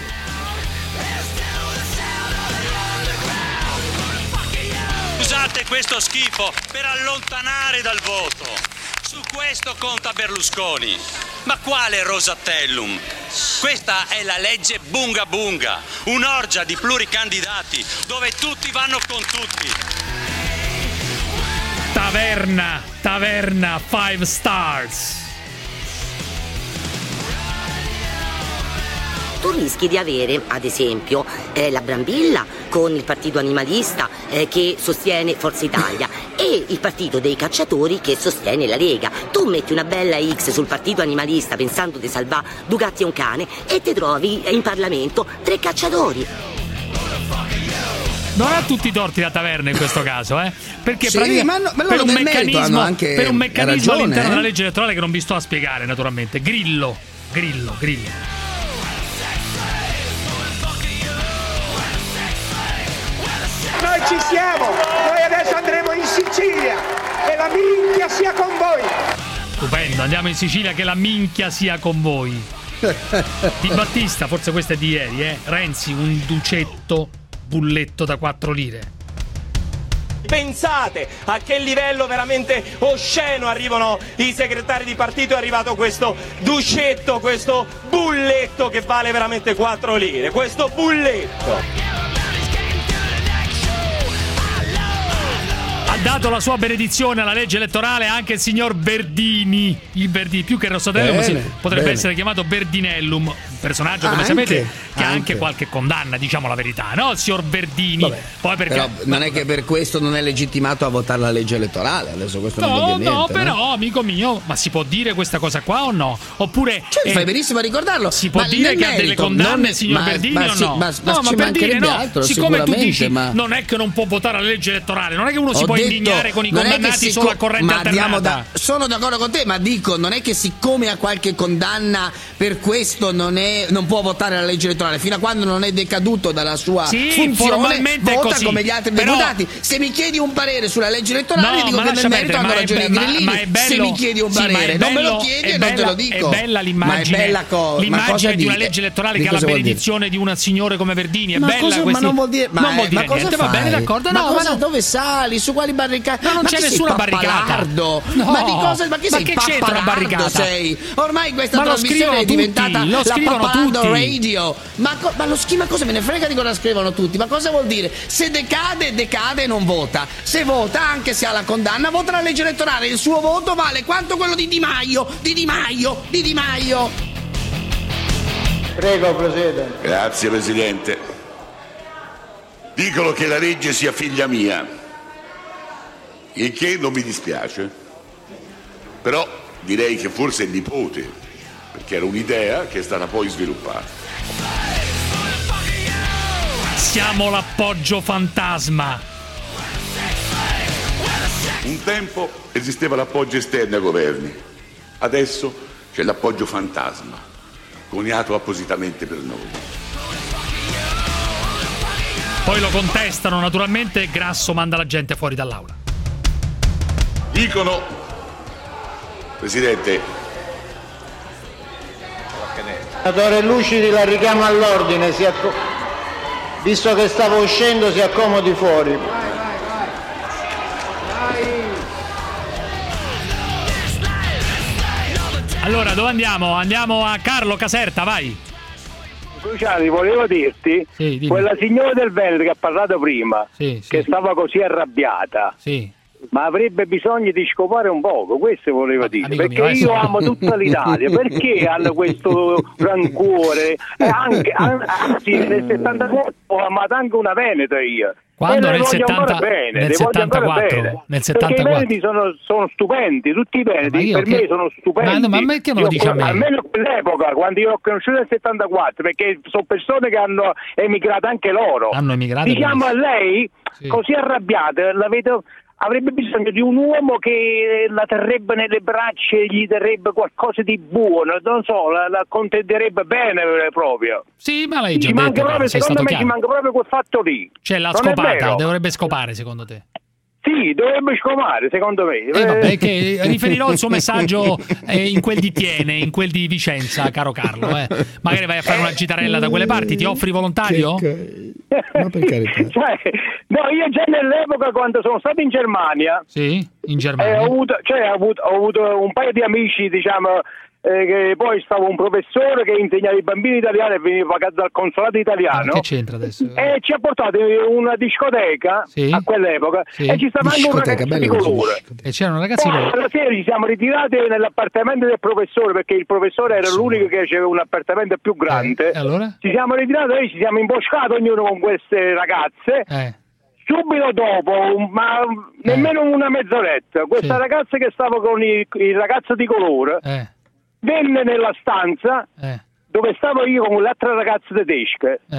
Usate questo schifo per allontanare dal voto. Su questo conta Berlusconi. Ma quale Rosatellum? Questa è la legge Bunga Bunga, un'orgia di pluricandidati dove tutti vanno con tutti. Taverna, taverna, five stars. Tu rischi di avere, ad esempio, eh, la Brambilla con il partito animalista eh, che sostiene Forza Italia e il partito dei cacciatori che sostiene la Lega. Tu metti una bella X sul partito animalista pensando di salvare due gatti e un cane e ti trovi in Parlamento tre cacciatori. non ha tutti i torti la taverna in questo caso, eh? Perché Sì, praticamente ma no- ma per, loro un nel merito meccanismo, hanno anche per un meccanismo ragione, all'interno eh? della legge elettorale che non vi sto a spiegare, naturalmente. Grillo, grillo, grillo. Noi ci siamo, noi adesso andremo in Sicilia e la minchia sia con voi. Stupendo, andiamo in Sicilia, che la minchia sia con voi. Di Battista, forse questa è di ieri, eh? Renzi, un ducetto bulletto da quattro lire. Pensate a che livello veramente osceno arrivano i segretari di partito. È arrivato questo ducetto, questo bulletto che vale veramente quattro lire. Questo bulletto ha dato la sua benedizione alla legge elettorale anche il signor Verdini. Il Verdini, più che Rossatellum, si, potrebbe bene. essere chiamato Verdinellum. Un personaggio, come Anche, sapete, che ha anche. anche qualche condanna, diciamo la verità, no? Il signor Verdini. Vabbè, Poi perché però non è che per questo non è legittimato a votare la legge elettorale. Adesso questo non vuol No, dire no, niente. però, amico mio, ma si può dire questa cosa qua o no? Oppure Cioè, eh, fai benissimo a ricordarlo. si può Ma dire nel che ha delle merito, condanne, non- signor ma- Verdini ma o sì, no? ma- ma no, ma ci per dire mancherebbe no, altro, siccome tu sicuramente, dici ma- non è che non può votare la legge elettorale, non è che uno si Ho può detto, indignare con i non è che condannati sic- solo a corrente ma andiamo alternata. da- sono d'accordo con te, ma dico, non è che siccome ha qualche condanna per questo non, è, non può votare la legge elettorale, fino a quando non è decaduto dalla sua Sì, funzione, formalmente è vota così. come gli altri Però- deputati. Se mi chiedi un parere sulla legge elettorale, No, dico ma che nel lascia merito perdere, hanno ma è ragione i be- ma- grillini. ma è bello- Se mi chiedi un sì, ma è parere, non me lo bello- chiedi è e non te bella- lo dico. È bella l'immagine, ma è bella cosa. l'immagine di una legge elettorale che ha la benedizione di una signore come Verdini. È Ma, bella cosa, questi- ma non vuol dire, ma, non vuol eh, dire ma cosa niente, fai? va bene, d'accordo. Ma No, cosa, ma no. dove sali? Su quali barricate? No, non ma c'è chi sei, nessuna barricata. pappalardo? No. Ma di cosa? Ma chi Ma sei, che c'entra la pappalardo barricata? sei? Ormai questa Ma lo trasmissione scrivono è diventata tutti, lo la scrivono Pappalardo tutti. Radio. Ma, co- ma lo schema cosa me ne frega di cosa scrivono tutti? Ma cosa vuol dire? Se decade, decade e non vota. Se vota, anche se ha la condanna, vota la legge elettorale. Il suo voto vale quanto quello di Di Maio, di Di Maio, di Di Maio. Prego, Presidente. Grazie Presidente. Dicono che la legge sia figlia mia, il che non mi dispiace, però direi che forse è nipote, perché era un'idea che è stata poi sviluppata. Siamo l'appoggio fantasma. Un tempo esisteva l'appoggio esterno ai governi, adesso c'è l'appoggio fantasma, coniato appositamente per noi. Poi lo contestano naturalmente e Grasso manda la gente fuori dall'aula. Dicono, Presidente, Senatore Lucidi, la richiamo all'ordine, si acco- visto che stavo uscendo si accomodi fuori. Allora, dove andiamo? Andiamo a Carlo Caserta, vai. Cruciani, volevo dirti, Sì, dimmi. quella signora del Veneto che ha parlato prima, Sì, sì. che stava così arrabbiata, Sì. ma avrebbe bisogno di scopare un poco, questo volevo dire, amico perché mio, adesso- io amo tutta l'Italia, perché hanno questo rancuore? E anche, an- anzi, nel settantaquattro ho amato anche una Veneta io. Quando? E le Nel voglio ancora settanta bene, nel le voglio ancora settantaquattro? bene. Nel Perché i settantaquattro. veneti sono, sono stupendi, tutti i veneti, Ma io per che- me sono stupendi. Ma- ma perché me lo Io- dici a me? Almeno quell'epoca, quando io ho conosciuto nel settantaquattro, perché sono persone che hanno emigrato anche loro. Hanno emigrato. Diciamo a lei, Sì. così arrabbiata, la vedo, avrebbe bisogno di un uomo che la terrebbe nelle braccia e gli darebbe qualcosa di buono, non so, la, la contenderebbe bene proprio. Sì, ma l'hai già Ci manca detto, proprio, sei secondo stato me ci chiaro. manca proprio quel fatto lì. Cioè la Non è scopata, vero? dovrebbe scopare secondo te? Sì, dovrebbe scomare, secondo me. Eh, vabbè, che riferirò il suo messaggio eh, in quel di Tiene, in quel di Vicenza, caro Carlo. Eh. Magari vai a fare una gitarella da quelle parti, ti offri volontario? Ma per carità. Cioè, no, io già nell'epoca quando sono stato in Germania, Sì, in eh, Germania. ho, avuto, cioè, ho, avuto, ho avuto un paio di amici, diciamo, eh, che poi stavo un professore che insegnava i bambini italiani e veniva pagato dal consolato italiano. Che c'entra adesso? E ci ha portato in una discoteca Sì. a quell'epoca Sì. e ci stava anche un Discoteca, ragazzo di bello così. colore. E c'erano ragazzi Poi loro. alla sera ci siamo ritirati nell'appartamento del professore perché il professore era l'unico che aveva un appartamento più grande. E allora? Ci siamo ritirati e ci siamo imboscati ognuno con queste ragazze. Eh. Subito dopo, un- ma nemmeno una mezz'oretta, questa Sì. ragazza che stava con il, il ragazzo di colore Eh. venne nella stanza Eh. dove stavo io con l'altra ragazza tedesca Eh.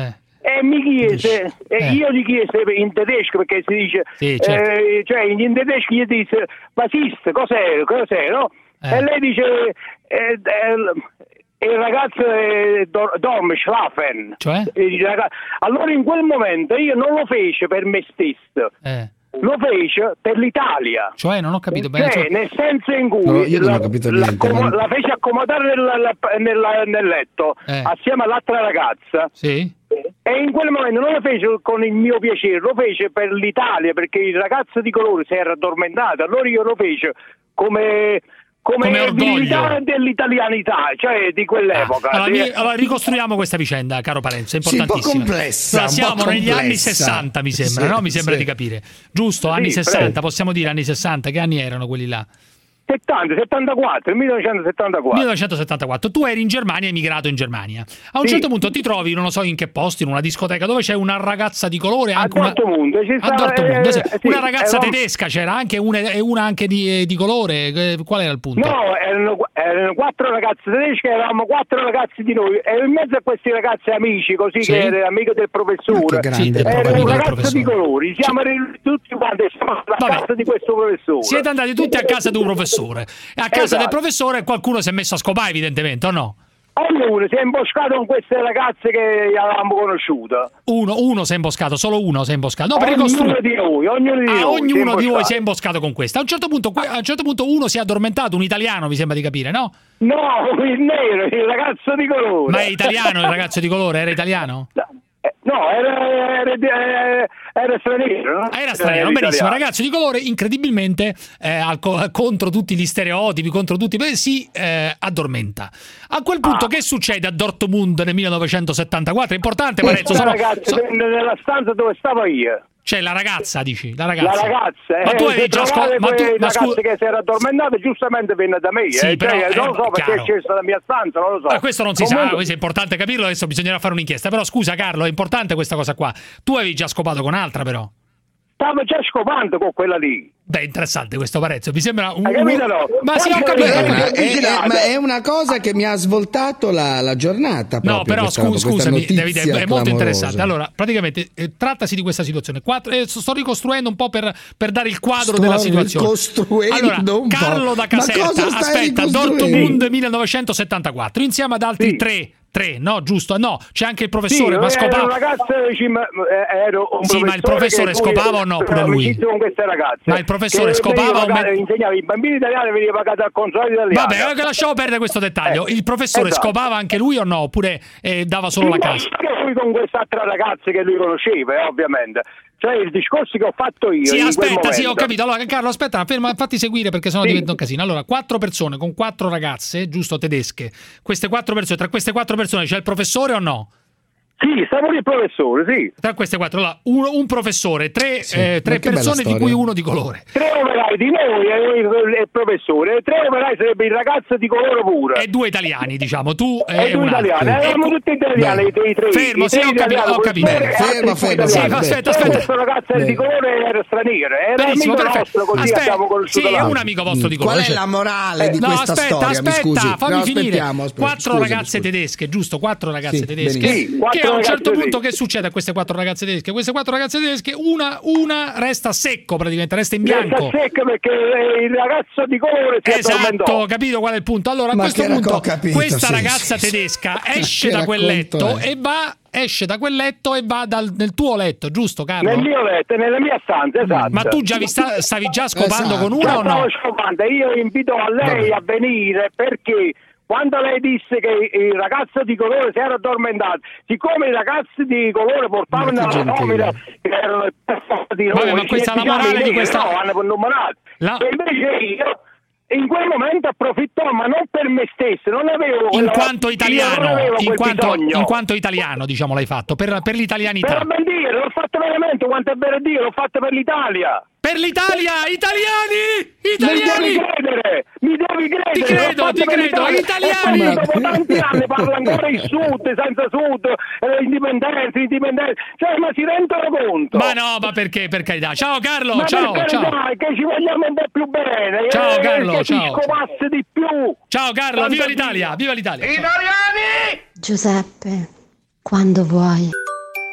e mi chiese, e Eh. io gli chiese in tedesco, perché si dice, Sì, certo. eh, cioè in tedesco gli disse, basist, cos'è, cos'è, no? Eh. E lei dice, eh, eh, il ragazzo è do- dorme, schlafen. Cioè? E dice, "Raga-" allora in quel momento io non lo fece per me stesso, Eh. lo fece per l'Italia. Cioè, non ho capito bene. Cioè, Cioè- nel senso in cui No, io non ho la, capito la, niente, accomo- ma- la fece accomodare nel, nel- nel letto Eh. assieme all'altra ragazza. Sì? E in quel momento non lo fece con il mio piacere, lo fece per l'Italia, perché il ragazzo di colore si era addormentato, allora io lo fece come, come, Come orgoglio. virilità dell'italianità, cioè di quell'epoca. Allora, Di- mi- allora, ricostruiamo questa vicenda, caro Parenzo, è Sì, un po' importantissima. complessa, Allora, un po' siamo negli anni complessa. sessanta, mi sembra, Sì, no? Mi sembra sì. di capire. Giusto, anni Sì, sessanta, prego. possiamo dire anni sessanta, che anni erano quelli là? settanta, settantaquattro, millenovecentosettantaquattro. millenovecentosettantaquattro. Tu eri in Germania, emigrato in Germania. A un Sì. certo punto ti trovi, non lo so in che posto, in una discoteca dove c'è una ragazza di colore, A anche una... Dortmund, ci A stava, Dortmund, eh, sì. sì, Una ragazza eravamo- tedesca c'era anche una, e una anche di, di colore. Eh, Qual era il punto? No, erano, erano quattro ragazze tedesche, eravamo quattro ragazzi di noi, e in mezzo a questi ragazzi amici, così Sì. che era amico del professore, Ma che grande, era amico un del ragazzo professore. di colori, siamo arrivati tutti quanti siamo alla Vabbè. casa di questo professore. Siete andati tutti a casa di un professore. E a casa Esatto. del professore qualcuno si è messo a scopare, evidentemente, o no? Ognuno si è imboscato con queste ragazze che avevamo conosciuto. Uno, uno si è imboscato, solo uno si è imboscato. No, per Ognuno ricostruire. di noi, ognuno di Ah, noi. ognuno si è di voi imboscato. si è imboscato con questa. A un certo punto, a un certo punto uno si è addormentato, un italiano, mi sembra di capire, no? No, il nero, il ragazzo di colore. Ma è italiano il ragazzo di colore? Era italiano? No, era, era, era, era straniero. no? Ah, era straniero, Era benissimo. italiano. Ragazzo di colore, incredibilmente, eh, al co- contro tutti gli stereotipi, contro tutti, beh, si eh, addormenta. A quel punto, Ah. che succede a Dortmund nel millenovecentosettantaquattro? È importante, Questa Parenzo. Sono, ragazza so- venne nella stanza dove stavo io. C'è la ragazza, dici? La ragazza. La ragazza, Ma eh, tu si avevi già trovava scop- ma tu, quei ma ragazzi scusa, che si era addormentato giustamente venne da me. Sì, eh, però, cioè, eh, non lo so perché chiaro. è sceso dalla mia stanza, non lo so. Ma questo non si sa, Comunque- questo è importante capirlo, adesso bisognerà fare un'inchiesta. Però scusa Carlo, è importante questa cosa qua. Tu avevi già scopato con altra però. Stavo già scopando con quella lì. Beh, interessante questo Parenzo, mi sembra un... Hai capito, no? Ma sì, ho Poi capito. c'è- ho Eh, ma, capito. è, è- ma è una cosa che mi ha svoltato la, la giornata. No, proprio, però questa scu- roba, questa scusami, notizia Davide, è molto clamorosa. interessante. Allora, praticamente, eh, trattasi di questa situazione. Quattro, eh, sto ricostruendo un po' per, per dare il quadro Sto della situazione. ricostruendo Allora, un po'. Carlo da Ma Caserta, cosa stai aspetta, ricostruendo? Dortmund millenovecentosettantaquattro, insieme ad altri Sì. tre. Tre, no, giusto? No, c'è anche il Sì, professore, ma era un scopava. ragazzo, ci- ma- eh, ero un Sì, ma il professore che poi scopava o no, pure aveva lui? amicizia con queste ragazze. Ma il professore Che scopava veniva o pagato- me- insegnava i bambini italiani, veniva pagato al consolato italiano. Vabbè, eh, lasciamo perdere questo dettaglio. Eh, Il professore esatto. scopava anche lui o no? Oppure eh, dava solo la casa? Che lui con quest'altra ragazza che lui conosceva, eh, ovviamente. Cioè il discorso che ho fatto io. Sì, in quel aspetta, sì, ho momento. capito. Allora, Carlo, aspetta, ferma, fatti seguire perché sennò Sì. diventa un casino. Allora, quattro persone con quattro ragazze, giusto, tedesche. Queste quattro persone, tra queste quattro persone c'è il professore o no? Sì, stavo il professore, sì. Tra queste quattro, allora, uno- un professore, tre, Sì, eh, tre ma che bella persone di storia. cui uno di colore. Tre operai di noi e il, il professore, e tre operai sarebbe il ragazzo di colore pure. E due italiani, diciamo, tu e, E due un altro. italiani, E eravamo cu- tutti italiani, Beh. i tre, i tre. Fermo, i sì, tre ho capito, italiani, ho capito. professore, Beh, e fermo, altri fermo, italiani. Sì, aspetta, E aspetta. questo ragazzo era di colore era straniero, era Benissimo, amico perfetto. nostro, così Aspetta, abbiamo conosciuto sì, è là. un amico vostro di Qual colore. è cioè- la morale di No, questa aspetta, storia? aspetta, mi scusi. fammi No, finire. aspettiamo, aspetta, Quattro scusami, ragazze scusi. tedesche, giusto? Quattro ragazze Sì, tedesche. benissimo. Sì, quattro Che a un ragazze certo punto tedesche. che succede a queste quattro ragazze tedesche? Queste quattro ragazze tedesche, una, una resta secco praticamente, resta in bianco. Resta secco perché eh, il ragazzo di colore si Esatto, addormentò. capito qual è il punto? Allora, a Ma questo che racco- punto, ho capito, questa sì, ragazza sì, sì. tedesca Ma esce che da quel racconto letto è? e va, esce da quel letto e va dal, nel tuo letto, giusto, Carlo? Nel mio letto, nella mia stanza, esatto. Ma tu già vi sta- stavi già scopando Esatto. con una Già o no? stavo scopando, io invito a lei Vabbè. a venire perché quando lei disse che il ragazzo di colore si era addormentato, siccome i ragazzi di colore portavano Ma che la nomina gentile. che erano di noi, Vabbè, ma questa è la diciamo, morale i di neri, questa- no, hanno nominato. La- E invece io in quel momento approfittò, ma non per me stesso, non avevo In quella- quanto io non italiano, avevo in quel quanto, bisogno. in quanto italiano, diciamo, l'hai fatto per, per Per l'italianità. ben dire, l'ho fatto veramente, quanto è vero Dio, l'ho fatto per l'Italia. Per l'Italia, italiani, Mi italiani. devi credere, mi devi credere. Ti credo, l'ho fatto ti per credo, l'Italia. italiani. E poi dopo tanti anni parla ancora il sud, senza sud, eh, indipendenza, indipendenza. Cioè, ma si rendono conto? Ma no, ma perché? Per carità. Ciao Carlo, Ma ciao, per ciao. carità, che ci vogliamo un po' più bene. Ciao, eh, Carlo, che ciao. si scopasse di più. Ciao Carlo, Tanto viva via. l'Italia, viva l'Italia. Italiani! Giuseppe, quando vuoi.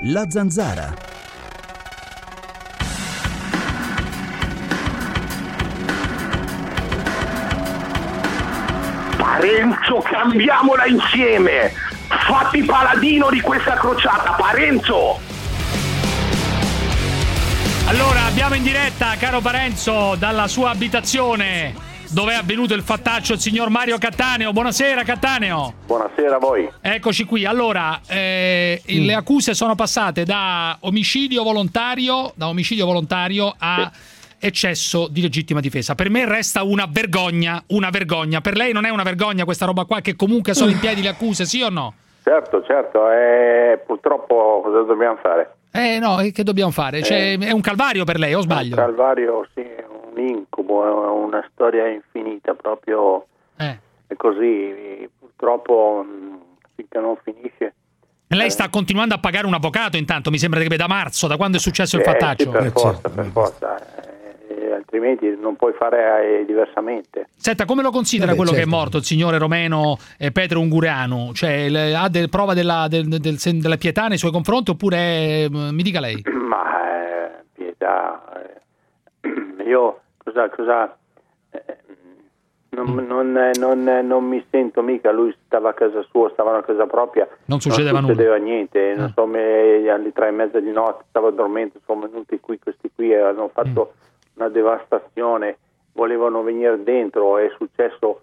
La Zanzara. Parenzo, cambiamola insieme! Fatti paladino di questa crociata, Parenzo! Allora, abbiamo in diretta, caro Parenzo, dalla sua abitazione, dove è avvenuto il fattaccio, il signor Mario Cattaneo. Buonasera, Cattaneo. Buonasera a voi. Eccoci qui. Allora, eh, mm. le accuse sono passate da omicidio volontario, da omicidio volontario a sì. eccesso di legittima difesa. Per me resta una vergogna, una vergogna. Per lei non è una vergogna questa roba qua, che comunque sono in piedi le accuse, sì o no? Certo, certo. Eh, purtroppo cosa dobbiamo fare? Eh no, che dobbiamo fare? Cioè, eh, è un calvario per lei, o sbaglio? Un calvario, sì, un incubo, è una storia infinita, proprio eh. è così, purtroppo finché non finisce. Lei sta continuando a pagare un avvocato intanto, mi sembra che da marzo, da quando è successo il eh, fattaccio. Sì, per forza, per forza. Eh, altrimenti non puoi fare eh, diversamente. Senta, come lo considera Vabbè, quello certo. che è morto, il signore romeno eh, Petru Ungureanu? Cioè, le, ha del, prova della, del, del, della pietà nei suoi confronti oppure è, mi dica lei? Ma eh, pietà, eh, io cosa, cosa eh, non, mm. non, non, non mi sento mica, lui stava a casa sua, stavano a casa propria, non succedeva, non succedeva nulla. niente, eh. non so, me, alle tre e mezza di notte stavo dormendo, sono venuti qui, questi qui e hanno fatto mm. una devastazione, volevano venire dentro, è successo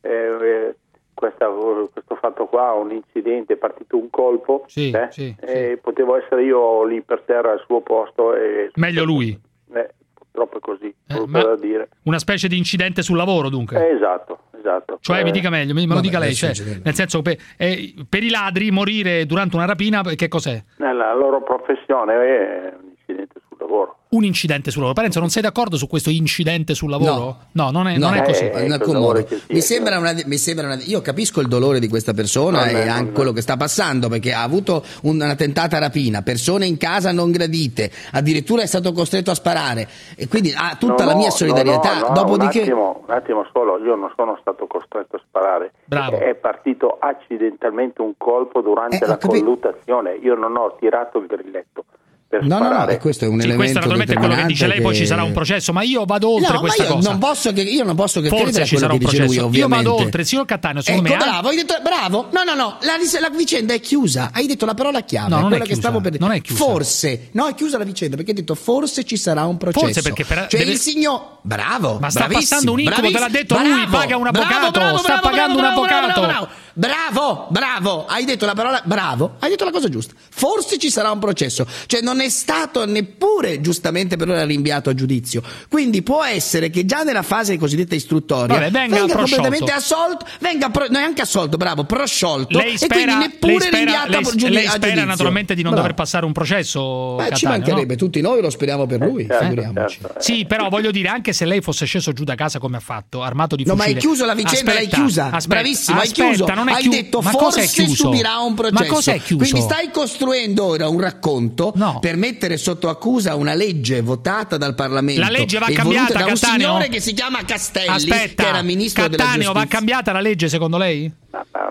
eh, questa, questo fatto qua, un incidente, è partito un colpo, sì, eh, sì, e sì. potevo essere io lì per terra al suo posto. E meglio lui. Eh, purtroppo è così, eh, ma da dire. Una specie di incidente sul lavoro dunque. Eh, esatto, esatto. Cioè eh, mi dica meglio, me lo vabbè, dica lei, cioè, nel senso per, eh, per i ladri morire durante una rapina che cos'è? Nella loro professione è un incidente sul lavoro. Un incidente sul lavoro. Parenzo, non sei d'accordo su questo incidente sul lavoro? No, no non, è, no, non è così. Eh, eh, mi sembra una, mi sembra una, io capisco il dolore di questa persona no, e no, anche no. quello che sta passando, perché ha avuto una tentata rapina, persone in casa non gradite, addirittura è stato costretto a sparare e quindi ha tutta no, la mia no, solidarietà. No, no, Dopodiché... un attimo, un attimo solo, io non sono stato costretto a sparare. Bravo. È partito accidentalmente un colpo durante eh, la capi... colluttazione. Io non ho tirato il grilletto. Per no, sparare. no, no, e questo è un sì, elemento questo naturalmente è quello che dice lei, che... poi ci sarà un processo, ma io vado oltre no, questa ma io cosa. Non posso che, io non posso che Forse credere ci a quello sarà un che dice processo. lui, ovviamente. Io vado oltre, signor Cattaneo, secondo ecco, me... bravo, hai detto, bravo, no, no, no, la, la vicenda è chiusa, hai detto la parola chiave, no, non quella è chiusa, che stavo per non è chiusa. Forse, no, è chiusa la vicenda, perché hai detto forse ci sarà un processo. Forse perché per, cioè deve... il signor, bravo, ma sta passando un incubo, te l'ha detto bravo, lui, paga un avvocato, bravo, bravo, sta bravo, pagando bravo, un avvocato. Bravo, bravo, bravo, bravo, hai detto la parola, bravo, hai detto la cosa giusta. Forse ci sarà un processo, cioè non è stato neppure giustamente per ora rinviato a giudizio, quindi può essere che già nella fase cosiddetta istruttoria Vabbè, venga, venga prosciolto. completamente assolto, venga pro, neanche assolto, bravo, prosciolto, lei spera, e quindi neppure lei spera, rinviato lei, a, giudiz- lei a spera giudizio. naturalmente di non bravo. dover passare un processo. Beh, Cattaneo, ci mancherebbe, no? tutti noi lo speriamo per lui, eh, figuriamoci. certo, eh. Sì, però voglio dire, anche se lei fosse sceso giù da casa come ha fatto, armato di no, fucile. ma hai chiuso la vicenda, aspetta, l'hai chiusa, aspetta, bravissimo, aspetta, hai chiuso, non è hai chiu- detto ma forse chiuso? subirà un processo. Ma cos'è chiuso? Quindi stai costruendo ora un racconto no. per mettere sotto accusa una legge votata dal Parlamento. La legge va e cambiata, da un Cattaneo? signore che si chiama Castelli, aspetta, che era ministro Cattaneo, della giustizia. va cambiata la legge secondo lei? Ma, ma,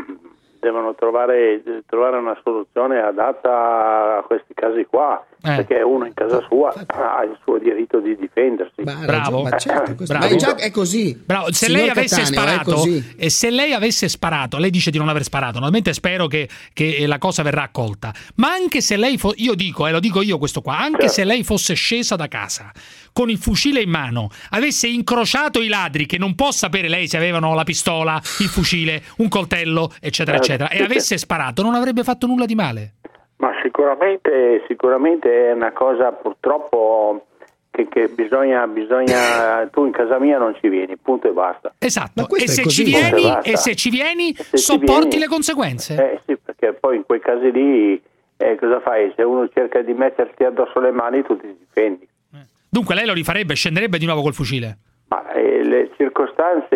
devono trovare, trovare una soluzione adatta a questi casi qua, eh. perché uno in casa sua ha il suo diritto di difendersi. Ma bravo, ma certo, questo, bravo. ma è, già, è così. Bravo. Se Signor lei avesse Cattaneo, sparato, e se lei avesse sparato, lei dice di non aver sparato. Naturalmente spero che, che la cosa verrà accolta. Ma anche se lei, fo- io dico, e eh, lo dico io questo qua, anche certo. se lei fosse scesa da casa con il fucile in mano, avesse incrociato i ladri, che non può sapere lei se avevano la pistola, il fucile, un coltello, eccetera, certo. eccetera, e avesse sparato, non avrebbe fatto nulla di male. Ma sicuramente, sicuramente è una cosa purtroppo che, che bisogna, bisogna tu in casa mia non ci vieni, punto e basta. Esatto, e se, ci vieni, e se ci vieni, e se sopporti vieni, le conseguenze. Eh sì, perché poi in quei casi lì eh, cosa fai? Se uno cerca di metterti addosso le mani, tu ti difendi. Dunque lei lo rifarebbe, scenderebbe di nuovo col fucile? Ma eh, le circostanze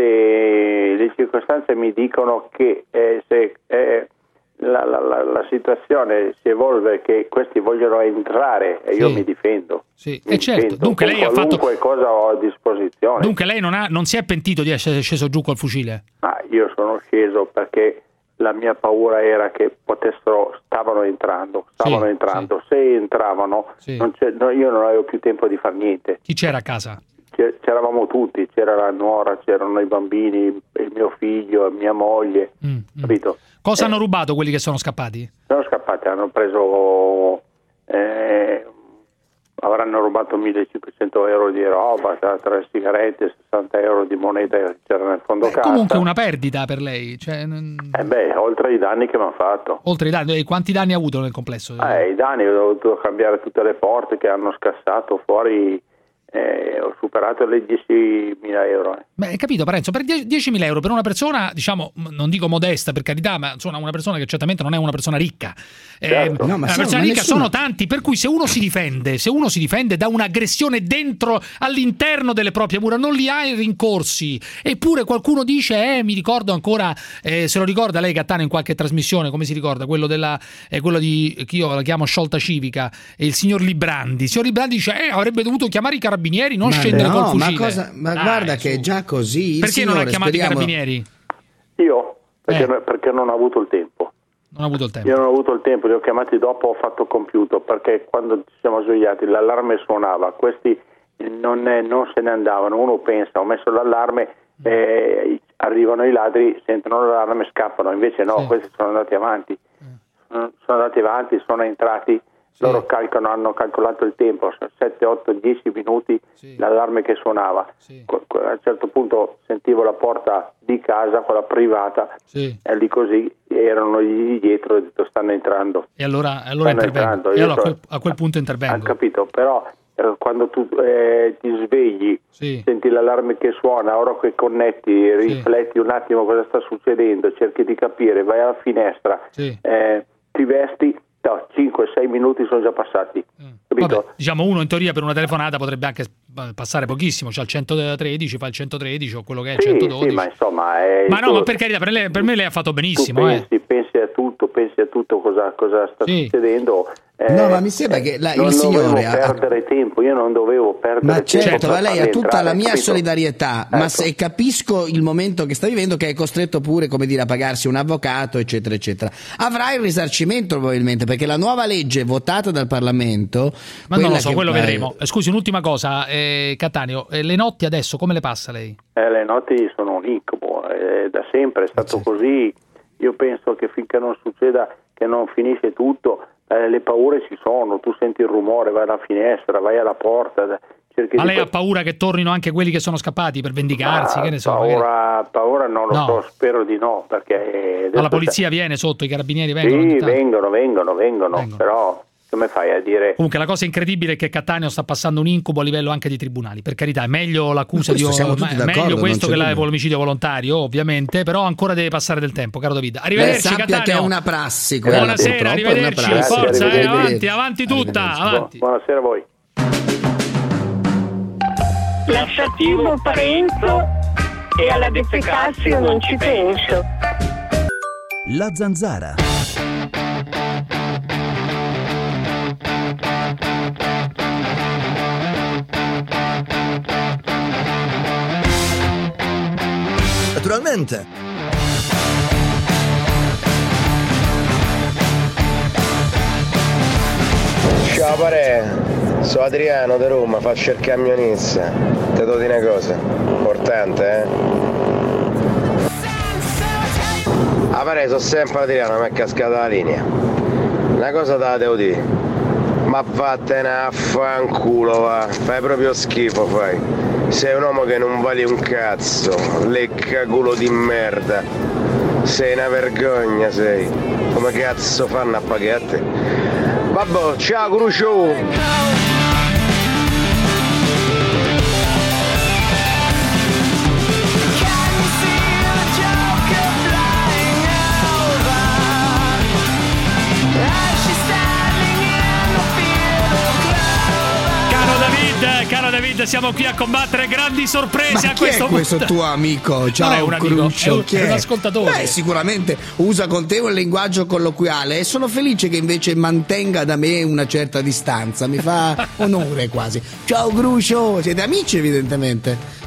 le circostanze mi dicono che eh, se eh, la, la, la, la situazione si evolve che questi vogliono entrare e sì. io mi difendo. Sì, mi e certo. difendo. Dunque lei ha fatto qualunque cosa ho a disposizione. Dunque lei non, ha, non si è pentito di essere sceso giù col fucile? Ma io sono sceso perché la mia paura era che potessero, stavano entrando, stavano Sì, entrando. Se entravano, Sì. non c'è- no, io non avevo più tempo di far niente. Chi c'era a casa? C'è- C'eravamo tutti, c'era la nuora, c'erano i bambini, il mio figlio, mia moglie, capito? Cosa hanno rubato quelli che sono scappati? Sono scappati, hanno preso, eh, avranno rubato millecinquecento euro di roba, tra, tra sigarette, sessanta euro di moneta che c'era nel fondo casa. Comunque una perdita per lei. Cioè, non- Eh beh, oltre ai danni che mi hanno fatto. oltre i danni, quanti danni ha avuto nel complesso? Eh, i danni, ho dovuto cambiare tutte le porte che hanno scassato fuori, eh, ho superato le diecimila euro. eh. Beh, hai capito Parenzo, per die- diecimila euro per una persona, diciamo, m- non dico modesta per carità, ma insomma una persona che certamente non è una persona ricca. Eh, Certo. No, ma una sono- persona ma ricca nessuno- sono tanti, per cui se uno si difende, se uno si difende da un'aggressione dentro, all'interno delle proprie mura, non li ha i rincorsi. Eppure qualcuno dice, eh, mi ricordo ancora, eh, se lo ricorda lei Cattaneo in qualche trasmissione, come si ricorda? Quello della, eh, quello di, che io la chiamo sciolta civica, e il signor Librandi. Il signor Librandi dice, eh, avrebbe dovuto chiamare i carabinieri, non Ma scendere no, col ma, fucile. cosa, ma Dai, guarda che è già così. Il perché non ha signore, chiamato speriamo- i carabinieri? Io? Perché, Eh. perché non ho avuto il tempo. Non ha avuto il tempo. Io non ho avuto il tempo, li ho chiamati dopo, ho fatto compiuto, perché quando ci siamo svegliati l'allarme suonava, questi non, è- non se ne andavano, uno pensa, ho messo l'allarme, eh, arrivano i ladri, sentono l'allarme e scappano, invece no, Sì. questi sono andati avanti, sono, sono andati avanti, sono entrati, loro calcolano, hanno calcolato il tempo, sette, otto, dieci minuti l'allarme che suonava. Co- co- a un certo punto sentivo la porta di casa, quella privata, Sì. e lì così erano lì dietro, ho detto stanno entrando. E allora, allora Stanno intervengo. entrando. E Io allora a so- quel, a quel punto Ha intervengo. capito, però eh, quando tu eh, ti svegli, Sì. senti l'allarme che suona, ora che connetti, rifletti un attimo cosa sta succedendo, cerchi di capire, vai alla finestra, Sì. eh, ti vesti, no, cinque sei minuti sono già passati. Capito? Vabbè, diciamo uno in teoria per una telefonata potrebbe anche eh, passare pochissimo, c'ha il centotredici, fa il centotredici o quello che è il Sì, centododici. sì, ma insomma è Ma no, tu- ma per carità, per, lei- per me lei ha fatto benissimo. tu eh. pensi, pensi a tutto, pensi a tutto cosa, cosa sta Sì. succedendo. eh, No, ma mi sembra che la- non il signore dovevo ha- perdere tempo, io non dovevo perdere Ma tempo. certo, per ma lei ha farli tutta entrare, la mia capito? solidarietà, ma Ecco. se capisco il momento che sta vivendo, che è costretto pure, come dire, a pagarsi un avvocato, eccetera, eccetera. Avrà il risarcimento probabilmente, perché la nuova legge votata dal Parlamento... Ma non quella lo so, che- quello eh, vedremo. Eh, Scusi, un'ultima cosa, eh, Cattaneo, eh, le notti adesso come le passa lei? Eh, le notti sono un incubo, eh, da sempre è stato così. Io penso che finché non succeda, che non finisce tutto, eh, le paure ci sono, tu senti il rumore, vai alla finestra, vai alla porta, cerchi Ma di... lei ha paura che tornino anche quelli che sono scappati per vendicarsi? Ah, Che ne so, magari- paura, paura non lo No. so, spero di no, perché... Ma adesso la polizia viene sotto, i carabinieri c'è- vengono? ogni Sì, tanto? vengono, vengono, vengono, però come fai a dire... Comunque la cosa incredibile è che Cattaneo sta passando un incubo a livello anche di tribunali. Per carità, è meglio l'accusa Ma di questo siamo tutti ma- d'accordo, meglio non questo c'è che la- dubbio. l'omicidio volontario, ovviamente, però ancora deve passare del tempo, caro David. Lei Arrivederci sappia Cattaneo. che è una prassi quella, Buonasera, purtroppo è una arrivederci. prassi. Forza, eh, Arrivederci. avanti, avanti tutta, Arrivederci. avanti. Buonasera a voi. Lassativo Parenzo e alla defecazio non ci penso. La zanzara. Naturalmente. Ciao pare, sono Adriano da Roma, faccio il camionista. Ti do di una cosa, importante, eh? Ah pare, sono sempre Adriano, mi è cascata la linea. Una cosa te la devo dire. Ma vattene a fanculo, va. Fai proprio schifo, fai. Sei un uomo che non vale un cazzo. Lecca culo di merda. Sei una vergogna, sei. Come cazzo fanno a pagare a te? Vabbè, ciao Crucio! Caro David, caro David, siamo qui a combattere grandi sorprese Ma a chi questo è questo punto. tuo amico? Ciao, Non è un amico, Cruccio, è un- chi è un ascoltatore. Beh, sicuramente usa con te un linguaggio colloquiale e sono felice che invece mantenga da me una certa distanza, mi fa onore quasi. Ciao Cruccio, siete amici evidentemente.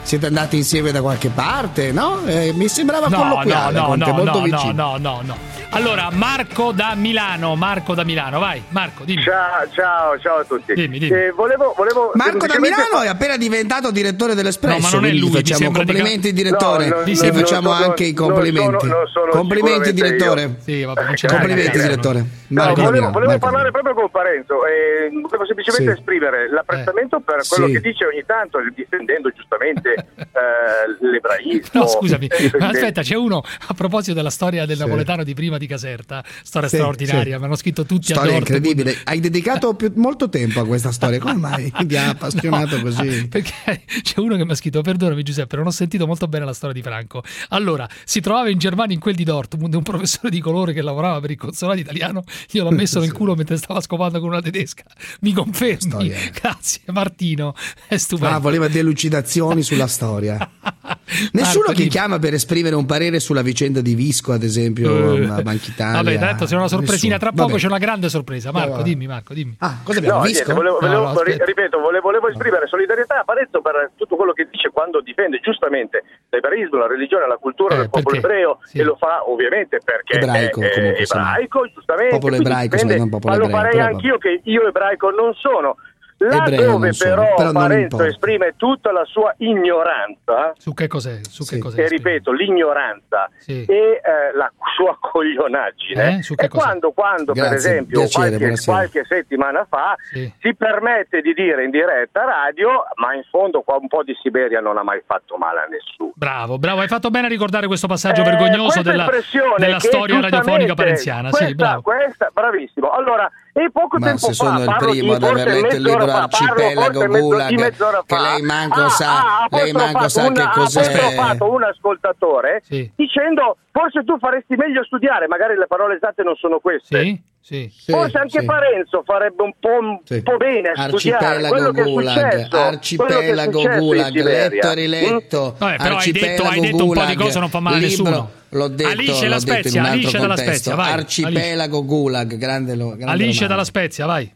siete andati insieme da qualche parte, no? Eh, mi sembrava no, colloquiale, no, con no, te, no, molto no, vicino. no, no, no. Allora, Marco da Milano, Marco da Milano, vai, Marco, dimmi. Ciao, ciao, ciao a tutti. Dimmi, dimmi. Eh, volevo, volevo Marco da semplicemente- Milano è appena diventato direttore dell'Espresso, No, ma non è quindi lui, gli mi facciamo sembra di complimenti ca- direttore, No, no, gli no, facciamo non sono- anche i non complimenti. sono- non sono complimenti sicuramente direttore. io. Sì, vabbè, non c'è Complimenti Grazie. direttore. No, Marco da volevo, Milano, volevo Marco. parlare proprio con Parenzo e volevo semplicemente Sì. esprimere l'apprezzamento per quello Sì. che dice ogni tanto, difendendo giustamente eh, l'ebraismo. No, scusami, e difendendo- ma aspetta, c'è uno a proposito della storia del napoletano di prima di Caserta, storia Sì, straordinaria, sì. mi hanno scritto tutti a Storia Dortmund. incredibile. Hai dedicato più- molto tempo a questa storia. Come mai ti ha appassionato No, così? Perché c'è uno che mi ha scritto: perdonami Giuseppe, non ho sentito molto bene la storia di Franco. Allora, si trovava in Germania, in quel di Dortmund, un professore di colore che lavorava per il consolato italiano, io l'ho messo nel culo mentre stava scopando con una tedesca. Mi confermi? Storia. Grazie Martino, è stupendo. Ah, voleva delucidazioni sulla storia. Nessuno Marco, che dimmi. chiama per esprimere un parere sulla vicenda di Visco, ad esempio, Eh, a Banca Italia. Vabbè, tanto c'è una sorpresina, Nessuno. tra poco Vabbè. c'è una grande sorpresa. Marco, Vabbè. dimmi, Marco, dimmi. Ah, cosa abbiamo No, Visco? niente, volevo, No, volevo- no, aspetta. ripeto, volevo, volevo esprimere solidarietà a Parenzo per tutto quello che dice quando difende giustamente l'ebraismo, la religione, la cultura Eh, del popolo perché? ebreo Sì. e lo fa ovviamente perché Ebraico, è, è comunque, insomma. ebraico, giustamente. Popolo quindi ebraico, difende- insomma, non popolo ma lo ebreo, farei però anch'io che io ebraico non sono. Là Ebreo dove non sono, però, però non Parenzo importa. esprime tutta la sua ignoranza, Su che cos'è? Su che Sì. cos'è? e ripeto, l'ignoranza Sì. e eh, la sua coglionaggine, Eh? Su che è cos'è? quando, quando per Grazie, esempio, piacere, qualche, buonasera. qualche settimana fa Sì. si permette di dire in diretta radio, ma in fondo qua un po' di Siberia non ha mai fatto male a nessuno. Bravo, bravo, hai fatto bene a ricordare questo passaggio Eh, vergognoso questa della, espressione della che storia giustamente- radiofonica parenziana. Questa, Sì, bravo. questa, bravissimo. Allora, e poco Ma tempo se fa, sono il parlo primo di ad aver forse letto il mezz'ora libro fa, parlo Arcipelago forse mezzo- Gulag, di mezz'ora che fa, lei manco ha- sa- ha lei manco apostrofato sa un- che ha cos'è. apostrofato un ascoltatore Sì. dicendo forse tu faresti meglio studiare, magari le parole esatte non sono queste. Sì, sì. Sì, Forse anche sì. Parenzo farebbe un po', un Sì. po' bene a studiare quello Arcipelago che è Gulag, successo, quello che è Arcipelago successo in Gulag, Siberia. letto e riletto. Vabbè, però hai detto, hai Arcipelago detto un po' di Gulag, cose, non fa male a libro, nessuno. L'ho detto, Alice l'ho La detto in Spezia, un altro Alice dalla contesto. Spezia, vai. Arcipelago Gulag, grande, lo, grande Alice romanzo. dalla Spezia, vai.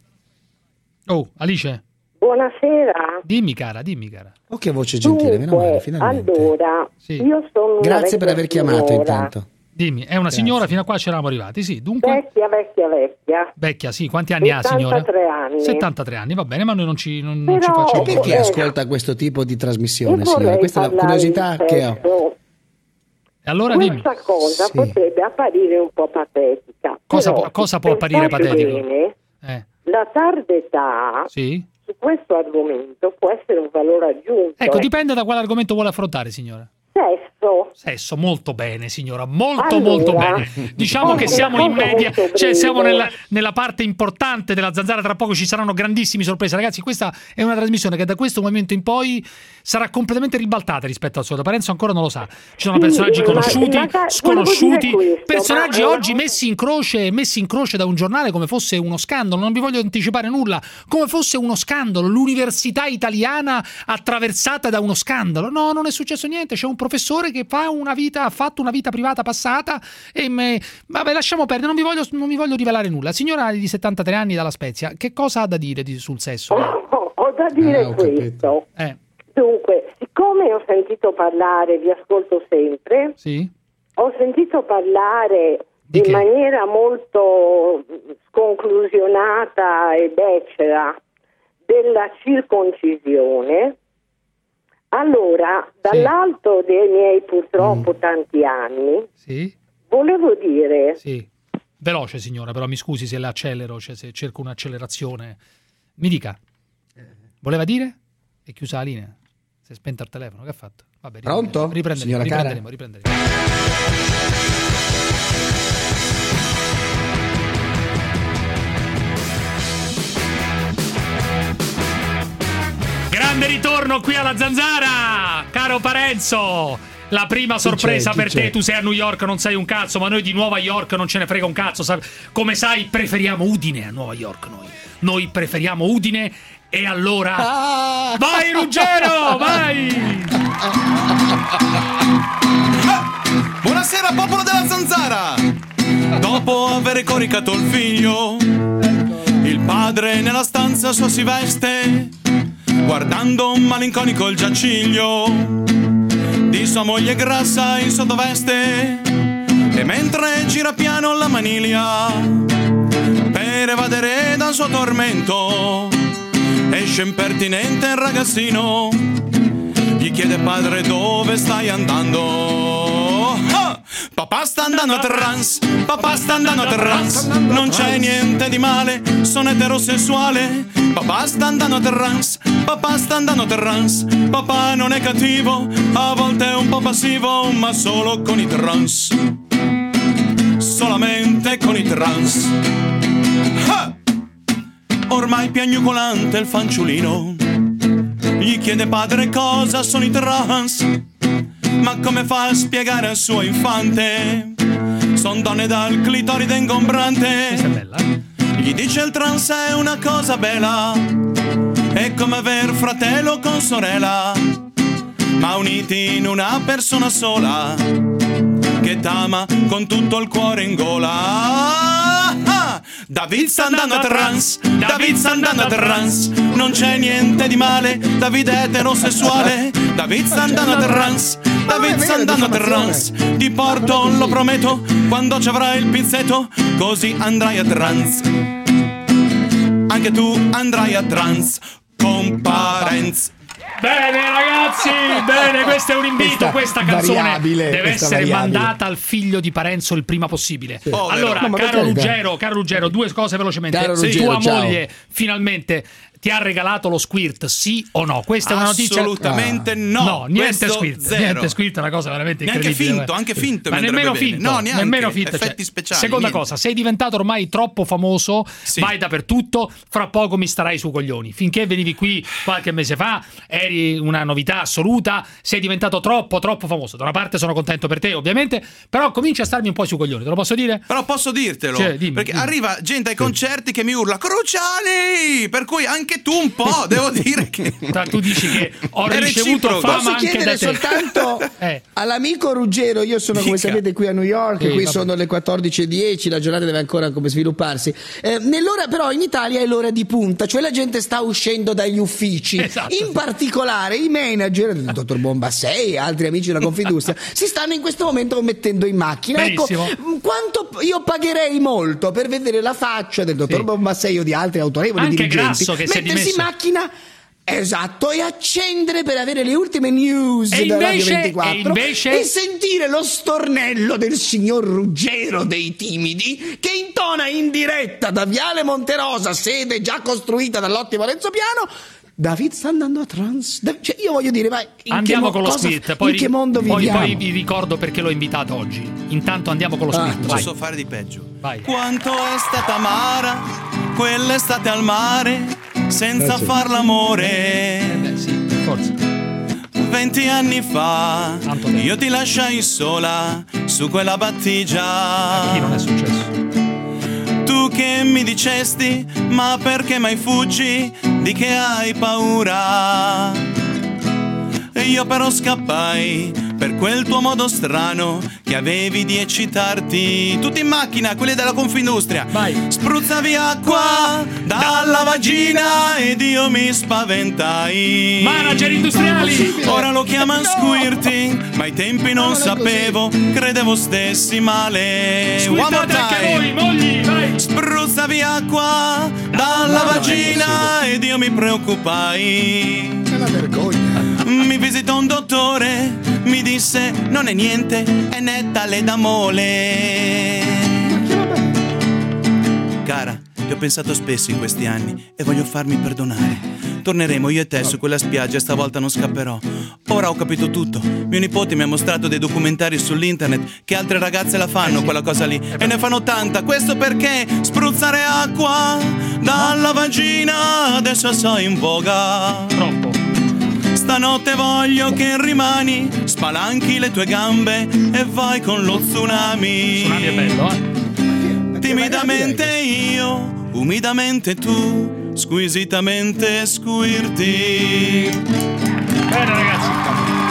Oh, Alice, Buonasera. dimmi cara, dimmi cara. Oh, che voce gentile, meno male, Dunque, finalmente. allora, Sì. io sono una Grazie per vecchia aver chiamato signora, intanto. Dimmi, è una Grazie. signora, fino a qua ci eravamo arrivati, sì. Dunque, Vecchia, vecchia, vecchia. vecchia, sì, quanti anni ha signora? settantatré anni. settantatré anni, va bene, ma noi non ci, non, non ci Però- facciamo E perché Eh, ascolta questo tipo di trasmissione, E signora? vorrei Questa è la parlare curiosità di che ho. sesso. E allora dimmi, Questa cosa Sì. potrebbe apparire un po' patetica. Cosa però, può- cosa se può apparire pensate patetico? bene, eh, la tarda età sì? su questo argomento può essere un valore aggiunto. Ecco, eh. dipende da quale argomento vuole affrontare, signora. Sesso. Sesso, molto bene, signora, molto Allora, molto bene. Diciamo che una siamo in cosa media, molto cioè siamo breve. nella, nella parte importante della zanzara, tra poco ci saranno grandissime sorprese. Ragazzi, questa è una trasmissione che da questo momento in poi sarà completamente ribaltata rispetto al solito. Parenzo ancora non lo sa. Ci sono Sì, personaggi ma- conosciuti, ma- volevo sconosciuti, dire questo, personaggi ma- oggi messi in croce, messi in croce da un giornale come fosse uno scandalo. Non vi voglio anticipare nulla, come fosse uno scandalo. L'università italiana attraversata da uno scandalo. No, non è successo niente. C'è un professore che fa una vita, ha fatto una vita privata passata e me... vabbè, lasciamo perdere, non vi voglio, non vi voglio rivelare nulla. Signora di settantatré anni dalla Spezia, che cosa ha da dire di- sul sesso? Ho, ho da dire Ah, ho capito. questo. Eh, Dunque, siccome ho sentito parlare, vi ascolto sempre, sì? ho sentito parlare Di in che? maniera molto sconclusionata e becera della circoncisione. Allora, dall'alto dei miei purtroppo tanti anni, Sì? volevo dire, Sì. Veloce, signora, però mi scusi se l'accelero, cioè se cerco un'accelerazione. Mi dica. Voleva dire? È chiusa la linea. Si è spento il telefono, che ha fatto? Vabbè, riprenderemo, Pronto? Riprenderemo, Signora cara? riprenderemo, riprenderemo. Grande ritorno qui alla Zanzara, caro Parenzo. La prima sorpresa c'è? Chi per te, c'è? tu sei a New York, non sei un cazzo, ma noi di Nuova York non ce ne frega un cazzo. sa- Come sai, preferiamo Udine a Nuova York noi. Noi preferiamo Udine e allora... Ah! Vai Ruggero, vai! Buonasera popolo della Zanzara! Dopo aver coricato il figlio, il padre nella stanza sua si veste guardando un malinconico il giaciglio di sua moglie grassa in sottoveste, e mentre gira piano la maniglia per evadere dal suo tormento, esce impertinente il ragazzino, gli chiede padre dove stai andando. Ah! Papà sta andando a trans, papà sta andando a trans, non c'è niente di male, sono eterosessuale. Papà sta andando a trans, papà sta andando a trans, papà non è cattivo, a volte è un po' passivo, ma solo con i trans, solamente con i trans. Ah! Ormai piagnucolante il fanciullino gli chiede padre cosa sono i trans, ma come fa a spiegare al suo infante? Son donne dal clitoride ingombrante. Questa è bella, eh? Gli dice il trans è una cosa bella, è come aver fratello con sorella, ma uniti in una persona sola, che t'ama con tutto il cuore in gola. Ah! David sta andando a trans, David sta andando a trans, non c'è niente di male, David è eterosessuale. David sta andando a trans, David sta andando a trans, ti porto, lo prometto, quando ci avrai il pizzetto, così andrai a trans. Anche tu andrai a trans con Parenz. Bene ragazzi, bene, questo è un invito, questa, questa canzone deve questa essere variabile. mandata al figlio di Parenzo il prima possibile. Sì. Oh, allora, no, caro Ruggero, caro Ruggero, due cose velocemente. Caro Se Ruggero, tua ciao. moglie finalmente ti ha regalato lo squirt, sì o no? Questa è una notizia. Assolutamente no. No, niente Questo squirt. zero. Niente squirt è una cosa veramente Neanche incredibile. finto, anche finto Ma mi nemmeno andrebbe bene. finto. No, neanche. Nemmeno finto. Effetti cioè, speciali, seconda niente. cosa, sei diventato ormai troppo famoso, Sì. vai dappertutto, fra poco mi starai sui coglioni. Finché venivi qui qualche mese fa, eri una novità assoluta, sei diventato troppo troppo famoso. Da una parte sono contento per te, ovviamente, però comincia a starmi un po' sui coglioni, te lo posso dire? Però posso dirtelo, Cioè, dimmi, perché dimmi. arriva gente ai concerti che mi urla Cruciani, per cui anche tu un po', devo dire che tu dici che ho è ricevuto reciproco. fama Posso anche chiedere da te. soltanto Eh. all'amico Ruggero, io sono come Dica. sapete qui a New York, Sì, qui vabbè. sono le quattordici e dieci, la giornata deve ancora come svilupparsi. Eh, nell'ora però in Italia è l'ora di punta, cioè la gente sta uscendo dagli uffici. Esatto, in sì. particolare i manager, il dottor Bombassei e altri amici della Confindustria si stanno in questo momento mettendo in macchina. Benissimo. Ecco, quanto io pagherei molto per vedere la faccia del dottor Sì. Bombassei o di altri autorevoli Anche dirigenti Grasso che si è mettersi in dimesso. macchina. Esatto, e accendere per avere le ultime news E da Radio invece- ventiquattro e invece- e sentire lo stornello del signor Ruggero dei Timidi che intona in diretta da Viale Monterosa, sede già costruita dall'ottimo Renzo Piano. David sta andando a trans. Da- cioè, io voglio dire, ma in Andiamo che mo- con lo cosa- split, poi, in che mondo poi, viviamo? poi vi ricordo perché l'ho invitato oggi. Intanto andiamo con lo Ah, split. vai. posso fare di peggio. Vai. Quanto è stata amara quell'estate al mare senza Eh sì. far l'amore. Eh beh, sì, per forza. Venti anni fa Tanto tempo. io ti lasciai sola su quella battigia. Chi non è successo? Tu che mi dicesti, ma perché mai fuggi? Di che hai paura? E io però scappai per quel tuo modo strano che avevi di eccitarti. Tutti in macchina, quelli della Confindustria. Vai. Spruzzavi acqua dalla vagina ed io mi spaventai. Manager industriali! Ora lo chiamano squirting, ma ai tempi non sapevo, credevo stessi male. One more Squirtate anche time. voi, mogli, vai! Spruzzavi acqua dalla vagina ed io mi preoccupai. È una vergogna. Mi visitò un dottore, mi disse non è niente, è netta le da mole. Cara, ti ho pensato spesso in questi anni e voglio farmi perdonare. Torneremo io e te su quella spiaggia e stavolta non scapperò. Ora ho capito tutto. Mio nipote mi ha mostrato dei documentari sull'internet che altre ragazze la fanno quella cosa lì e ne fanno tanta. Questo perché spruzzare acqua dalla vagina adesso so in voga. Troppo. Stanotte voglio che rimani, spalanchi le tue gambe e vai con lo tsunami. Tsunami è bello, eh? Timidamente io, umidamente tu, squisitamente squirti. Bene ragazzi, devi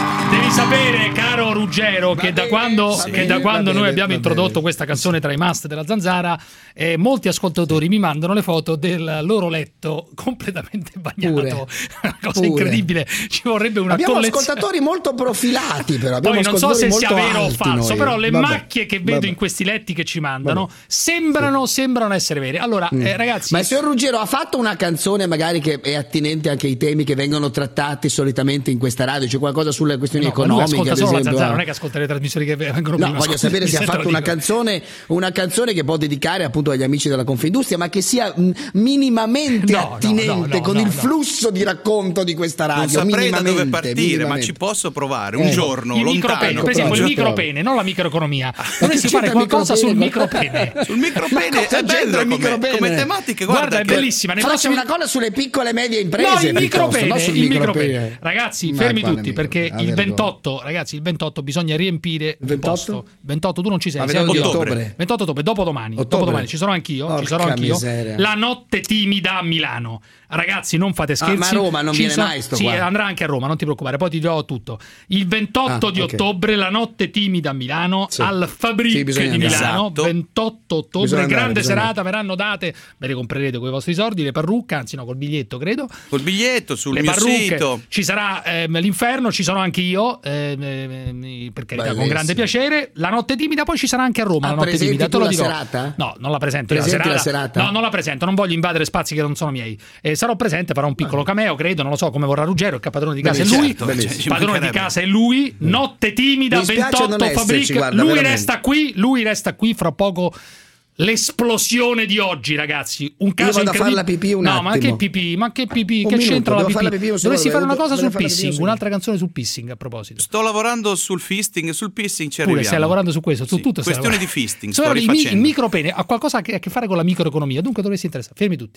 sapere, caro Ruggero, che da quando, va che bene, da quando va noi bene, abbiamo va introdotto bene. questa canzone tra i must della Zanzara, eh, molti ascoltatori mi mandano le foto del loro letto completamente bagnato. Pure. Una cosa Pure. incredibile. Ci vorrebbe una Abbiamo collezione. ascoltatori molto profilati, però. Abbiamo Poi non so se sia ascoltatori molto vero o alti falso, noi. però le Vabbè, macchie che vedo vabbè. in questi letti che ci mandano sembrano, sembrano essere vere. Allora, Mm. eh, ragazzi, Ma il signor Ruggero ha fatto una canzone magari che è attinente anche ai temi che vengono trattati solitamente in questa radio? C'è qualcosa sulle questioni no, ma lui economiche, ascolta ad solo la esempio? Zanzara, non è che ascolta le trasmissioni che vengono No, prima. voglio sapere se ha Senta, fatto lo una dico. canzone, una canzone che può dedicare appunto agli amici della Confindustria, ma che sia mh, minimamente No, no, attinente no, no, con no, il no. flusso di racconto di questa radio. Non saprei da dove minimamente, partire, ma minimamente. ci posso provare un Eh. giorno Il lontano. micropene, per esempio il micropene, non la microeconomia. Dovresti fare qualcosa sul micropene. Sul micropene Ma cosa è bello c'entra il come, micropene? come tematiche, Guarda, guarda, è che- bellissima. Nei Facci prossimi- una cosa sulle piccole e medie imprese. No, il piuttosto, micropene, no sul il micropene. micropene. Ragazzi, Ma fermi quale tutti, micropene? perché Ah, il vergogna. ventotto, ragazzi, il ventotto bisogna riempire il ventotto? posto. ventotto tu non ci sei, Ma sei ventotto di anch'io. ottobre. ventotto ottobre, dopodomani. Ottobre. Dopodomani ci sarò anch'io, ci Porca sarò anch'io. miseria. La notte timida a Milano. Ragazzi, non fate scherzi. Ah, ma a Roma non Ci viene sono- mai sto Sì, qua. andrà anche a Roma, non ti preoccupare, poi ti dirò tutto. Il ventotto Ah, di ok. ottobre, la notte timida a Milano, Sì. al Sì, Fabric bisogna di andare. Milano, Esatto. ventotto ottobre, Bisogna andare, grande bisogna serata, verranno date, ve le comprerete con i vostri soldi, le parrucche, anzi no, col biglietto, credo. Col biglietto sul Le mio parrucche, sito. ci sarà ehm, l'inferno, ci sono anche io, ehm, ehm, per carità, con Bellissimo. grande piacere. La notte timida, poi ci sarà anche a Roma. Ah, la notte presenti timida, te tu lo la dirò. serata? No, non la presento. Presenti la serata. la serata? No, non la presento, non voglio invadere spazi che non sono miei. Eh, sarò presente, farò un piccolo cameo, credo, non lo so come vorrà Ruggero, che padrone di casa è Bellissimo, lui. certo, bellissimo. Ci Padrone di mancherebbe. casa è lui. Notte timida, Mi spiace ventotto non esserci, Fabric. guarda, Lui veramente. resta qui, lui resta qui fra poco. L'esplosione di oggi, ragazzi. Un caso vado a fare incredibile. la pipì un no, ma attimo. che pipì? Ma che pipì? Un Che minuto, c'entra la devo pipì? fare la pipì un secondo, Dovresti fare una devo- cosa devo sul fare la pipì un pissing, secondo. un'altra canzone sul pissing a proposito. Sto lavorando sul fisting, sul pissing ci Pure arriviamo. stai lavorando su questo, su Sì, tutto stai questione di lavorando. fisting, Solo sto il, mi- il rifacendo. micropene ha qualcosa a che a che fare con la microeconomia, dunque dovresti interessare. Fermi tutti.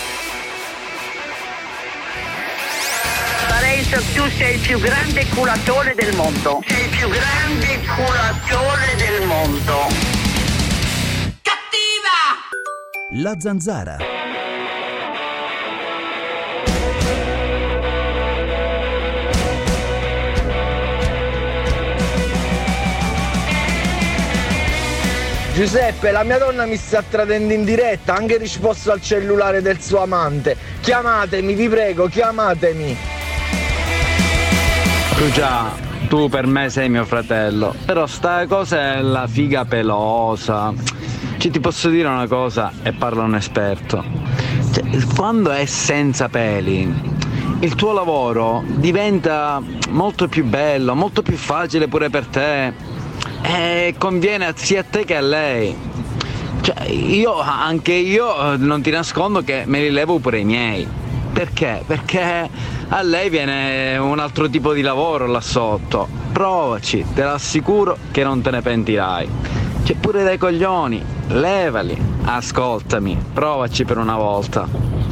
Parenzo, tu sei il più grande culatore del mondo. Sei il più grande culatore del mondo. La Zanzara. Giuseppe, la mia donna mi sta tradendo in diretta, ha anche risposto al cellulare del suo amante. Chiamatemi, vi prego, chiamatemi. Tu già, tu per me sei mio fratello, però sta cosa è la figa pelosa. Cioè, ti posso dire una cosa e parlo un esperto. Cioè, quando è senza peli, il tuo lavoro diventa molto più bello, molto più facile pure per te. E conviene sia a te che a lei. Cioè, io, anche io, non ti nascondo che me li levo pure i miei. Perché? Perché a lei viene un altro tipo di lavoro là sotto. Provaci, te l'assicuro che non te ne pentirai. C'è pure dei coglioni, levali, ascoltami, provaci per una volta.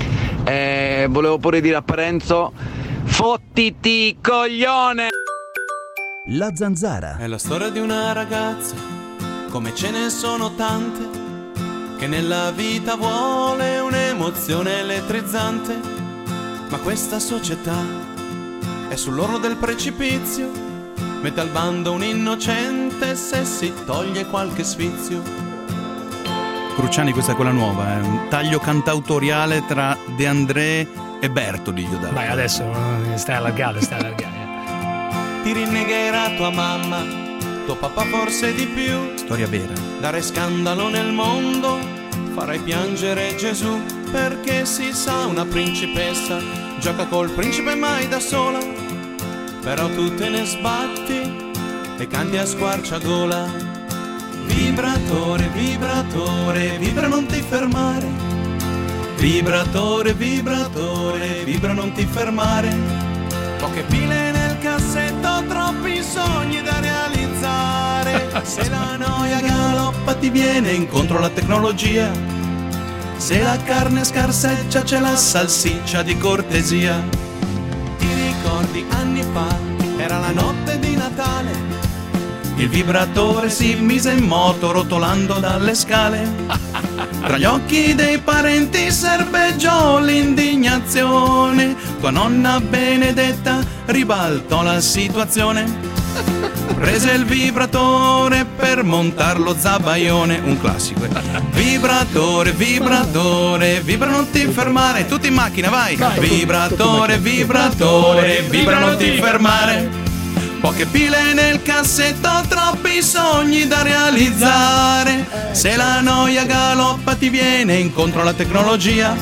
E volevo pure dire a Parenzo, fottiti coglione! La Zanzara. È la storia di una ragazza, come ce ne sono tante, che nella vita vuole un'emozione elettrizzante, ma questa società è sull'orlo del precipizio, mette al bando un innocente se si toglie qualche sfizio. Cruciani, questa è quella nuova, è un taglio cantautoriale tra De André e Bertoli. Gli ho dato. Vai, adesso eh, stai allargato, stai allargato. Ti rinnegherà tua mamma, tuo papà forse di più. Storia vera. Dare scandalo nel mondo, farai piangere Gesù, perché si sa una principessa gioca col principe mai da sola. Però tu te ne sbatti e canti a squarciagola. Vibratore, vibratore, vibra non ti fermare. Vibratore, vibratore, vibra non ti fermare. Poche pile nel cassetto, troppi sogni da realizzare. Se la noia galoppa ti viene incontro la tecnologia. Se la carne scarseggia c'è la salsiccia di cortesia. Ti ricordi anni fa, era la notte di Natale. Il vibratore si mise in moto rotolando dalle scale. Tra gli occhi dei parenti serbeggiò l'indignazione. Tua nonna Benedetta ribaltò la situazione. Prese il vibratore per montare lo zabaione, un classico. eh. Vibratore, vibratore, vibra non ti fermare, tutti in macchina, vai. Vibratore, vibratore, vibra non ti fermare. Poche pile nel cassetto, troppi sogni da realizzare. Se la noia galoppa ti viene incontro alla tecnologia.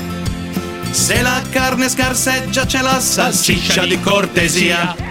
Se la carne scarseggia c'è la salsiccia di cortesia.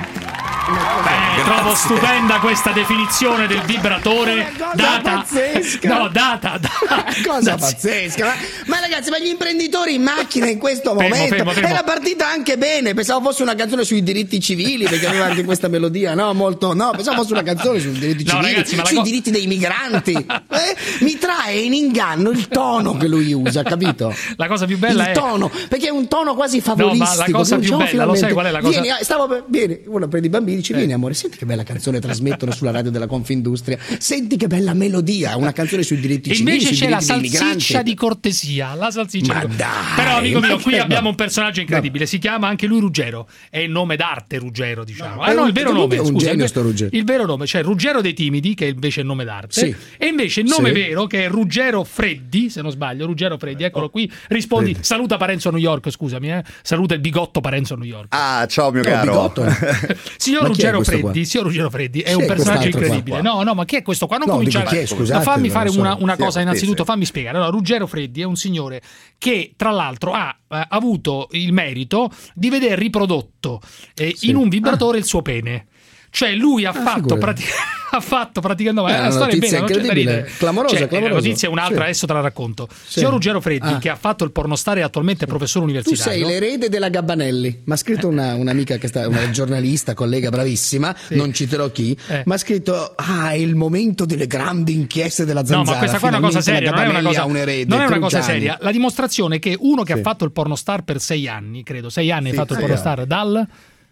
Beh, trovo stupenda questa definizione del vibratore data pazzesca. no data da, Cosa da- pazzesca, ma, ma ragazzi, ma gli imprenditori in macchina in questo Fermo, momento fermo, fermo. era partita anche bene. Pensavo fosse una canzone sui diritti civili, perché aveva anche questa melodia, no? Molto, no, pensavo fosse una canzone sui diritti No, civili, ragazzi, ma la sui co- diritti dei migranti. Eh? Mi trae in inganno il tono che lui usa, capito? La cosa più bella il è tono, perché è un tono quasi No, favolistico. ma la cosa che più diciamo bella, lo sai finalmente, qual è la cosa? Vieni, ah, stavo per, vieni, uno prende i bambini, dice: vieni amore, senti che bella canzone trasmettono sulla radio della Confindustria, senti che bella melodia, una canzone sui diritti E civili, invece sui c'è la diritti dei salsiccia migranti. di cortesia, la salsiccia Ma di cortesia. dai, Però amico mio, ma qui che- abbiamo no. un personaggio incredibile, si chiama anche lui Ruggero, è il nome d'arte Ruggero, diciamo. No, ah è no, un- il vero comunque nome, è un scusa, genio il, sto Ruggero. il vero nome, cioè Ruggero dei Timidi, che è invece il nome d'arte, Sì. e invece il nome Sì. vero che è Ruggero Freddi, se non sbaglio, Ruggero Freddi, eccolo qui, rispondi, Freddi. saluta Parenzo a New York, scusami, eh. Saluta il bigotto Parenzo a New York. Ah, ciao mio No, caro. bigotto. Signor Ma chi è Ruggero questo Freddi, qua? signor Ruggero Freddi è Chi un è personaggio quest'altro qua? incredibile. No, no, ma chi è questo qua? Non No, cominciare. dico chi è, scusate, ma fammi non fare lo so. una, una Sì, cosa sì, innanzitutto, sì. fammi spiegare. Allora, Ruggero Freddi è un signore che tra l'altro ha eh, avuto il merito di vedere riprodotto eh, in un vibratore il suo pene. Cioè lui ha fatto figurati. praticamente ha fatto praticamente Eh, ma la una storia è notizia bella, non c'è da incredibile, ridere. clamorosa, Cioè, clamorosa. la notizia è un'altra, Sì. adesso te la racconto. Signor Ruggero Freddi, Ah. che ha fatto il pornostar e attualmente è professore Tu universitario. sei l'erede della Gabbanelli. Mi ha scritto una, un'amica che sta, una giornalista, collega bravissima, non citerò chi, Eh. mi ha scritto: ah, è il momento delle grandi inchieste della No, zanzara. ma questa qua è una cosa Finalmente seria, la non è una Gabbanelli cosa, ha un erede, non è una cosa Cruciani. seria. La dimostrazione che uno che Sì. ha fatto il pornostar per sei anni, credo, sei anni Sì, hai fatto il sì. pornostar dal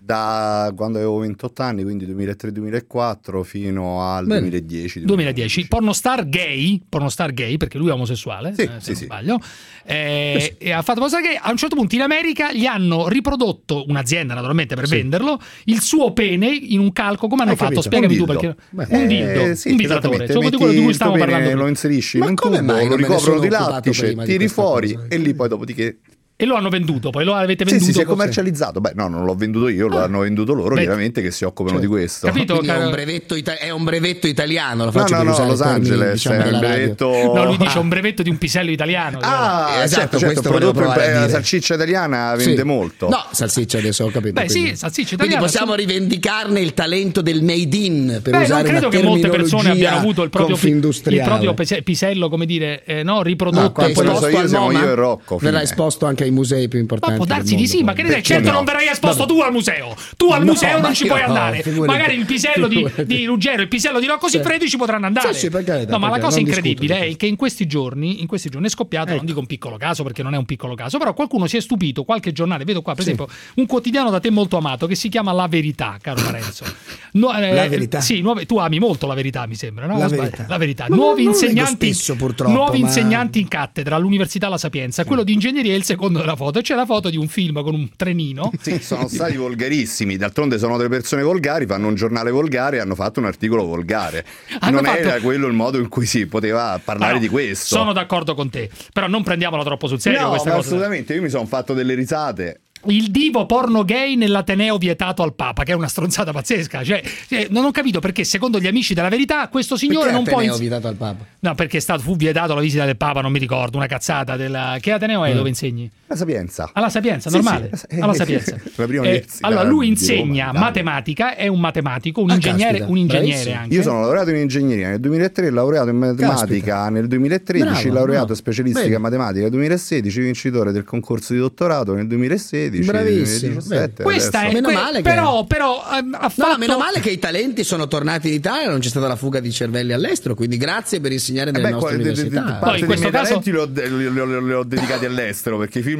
Da quando avevo ventotto anni, quindi duemilatré duemilaquattro fino al Bene. duemiladieci. duemiladieci, pornostar gay, pornostar gay perché lui è omosessuale, Sì, eh, se sì, non sì. sbaglio, eh, e ha fatto pornostar gay. A un certo punto in America gli hanno riprodotto, un'azienda naturalmente per Sì. venderlo, il suo pene in un calco. Come hanno Hai fatto? capito? Spiegami Un tu dildo. perché Beh, un eh, dildo, sì, un vibratore, esattamente. insomma, di Metti quello di cui il stavamo tuo pene, parlando lo prima. inserisci Ma in un come tubo, mai lo non me ne ricoprono sono di occupato lattice, prima di tiri questa fuori cosa? e lì poi dopodiché E lo hanno venduto, poi lo avete sì, venduto. sì, si è così. commercializzato. Beh, no, non l'ho venduto io, lo Ah. hanno venduto loro, Beh, chiaramente, che si occupano cioè, di questo. capito? Quindi è Caro- un brevetto, ita- è un brevetto italiano, lo No, faccio no, per no, usare Los i termini, Angeles, diciamo, è un della radio. brevetto. No, lui dice Ah. un brevetto di un pisello italiano. Ah, Esatto, certo, certo, questo il prodotto, volevo provare a la dire. salsiccia italiana vende Sì. molto. No, salsiccia adesso ho capito. Beh, sì, quindi. salsiccia Quindi italiana, possiamo sì. rivendicarne il talento del made in, per Beh, non usare credo una che molte persone terminologia abbiano avuto il proprio, pi- il confindustriale. proprio pise- pisello, come dire, eh, no, riprodotto. No, quanto e poi ne lo- so io, al siamo MoMA? io e Rocco, Verrà fine. esposto anche ai musei più Ma importanti. può del darsi di mondo, sì, ma poi. che ne sai? Perché Certo no? non verrai esposto Vabbè. tu al museo. Tu al No, museo ma non ci io puoi no, andare. figurati. Magari il pisello di, Figurati. di Ruggero, il pisello di Rocco Siffredi ci potranno andare. Sì, sì, per carità, no, ma per la carità, cosa non incredibile discuto di è che in questi giorni, in questi giorni è scoppiato, non dico un piccolo caso perché non è un piccolo caso, però qualcuno si è stupito, qualche giornale, vedo qua per Sì. esempio un quotidiano da te molto amato che si chiama La Verità, caro Parenzo. No, eh, La Verità? Sì, nuove- tu ami molto La Verità, mi sembra, no? La O sbaglio? Verità. La Verità. Ma Nuovi non lo leggo insegnanti, spesso, purtroppo, nuovi ma- insegnanti in cattedra all'Università La Sapienza. Quello di ingegneria è il secondo della foto e c'è la foto di un film con un trenino. Sì, sono stati volgarissimi. D'altronde sono delle persone volgari, fanno un giornale volgare e hanno fatto un articolo volgare. Hanno non fatto- era quello il modo in cui si poteva parlare Ah, no, di questo. Sono d'accordo con te, però non prendiamolo troppo sul serio no, questa ma cosa. assolutamente, io mi sono fatto delle risate. Il divo porno gay nell'Ateneo vietato al Papa, che è una stronzata pazzesca. Cioè, cioè, non ho capito perché, secondo gli amici della Verità, questo signore Perché non può. Ateneo ins- vietato al Papa? No, perché è stato, fu vietato la visita del Papa, non mi ricordo, una cazzata. Della... Che Ateneo è Mm. dove insegni? La Sapienza. Alla Sapienza, Sì, normale. sì, eh, Alla Sapienza. la prima Eh, università allora, lui di insegna Roma, dai. matematica, è un matematico, un Ah, ingegnere, caspita, un ingegnere bravissimo. anche. Io sono laureato in ingegneria nel duemilatré, laureato in matematica Caspita. nel duemilatredici, Bravo, laureato bravo. specialistica Bene. in matematica nel duemilasedici, vincitore del concorso di dottorato nel duemilasedici, Bravissimo, duemiladiciassette. Questa è adesso- Meno que- male che- però, però ehm, ha fatto No, meno male che i talenti sono tornati in Italia, non c'è stata la fuga di cervelli all'estero, quindi grazie per insegnare nelle Eh beh, nostre qua- de- de- de- università. parte Poi in dei questo miei caso- talenti li ho, li ho- li ho- li ho dedicati all'estero perché i film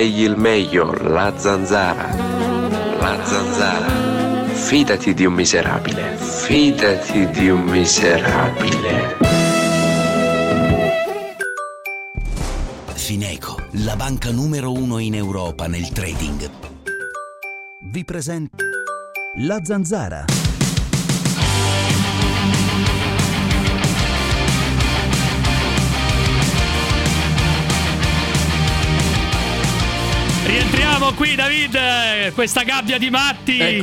scegli il meglio, la Zanzara. La Zanzara. Fidati di un miserabile, fidati di un miserabile. Fineco, la banca numero uno in Europa nel trading, vi presenta La Zanzara. Rientriamo qui, David, questa gabbia di matti. Eccoci.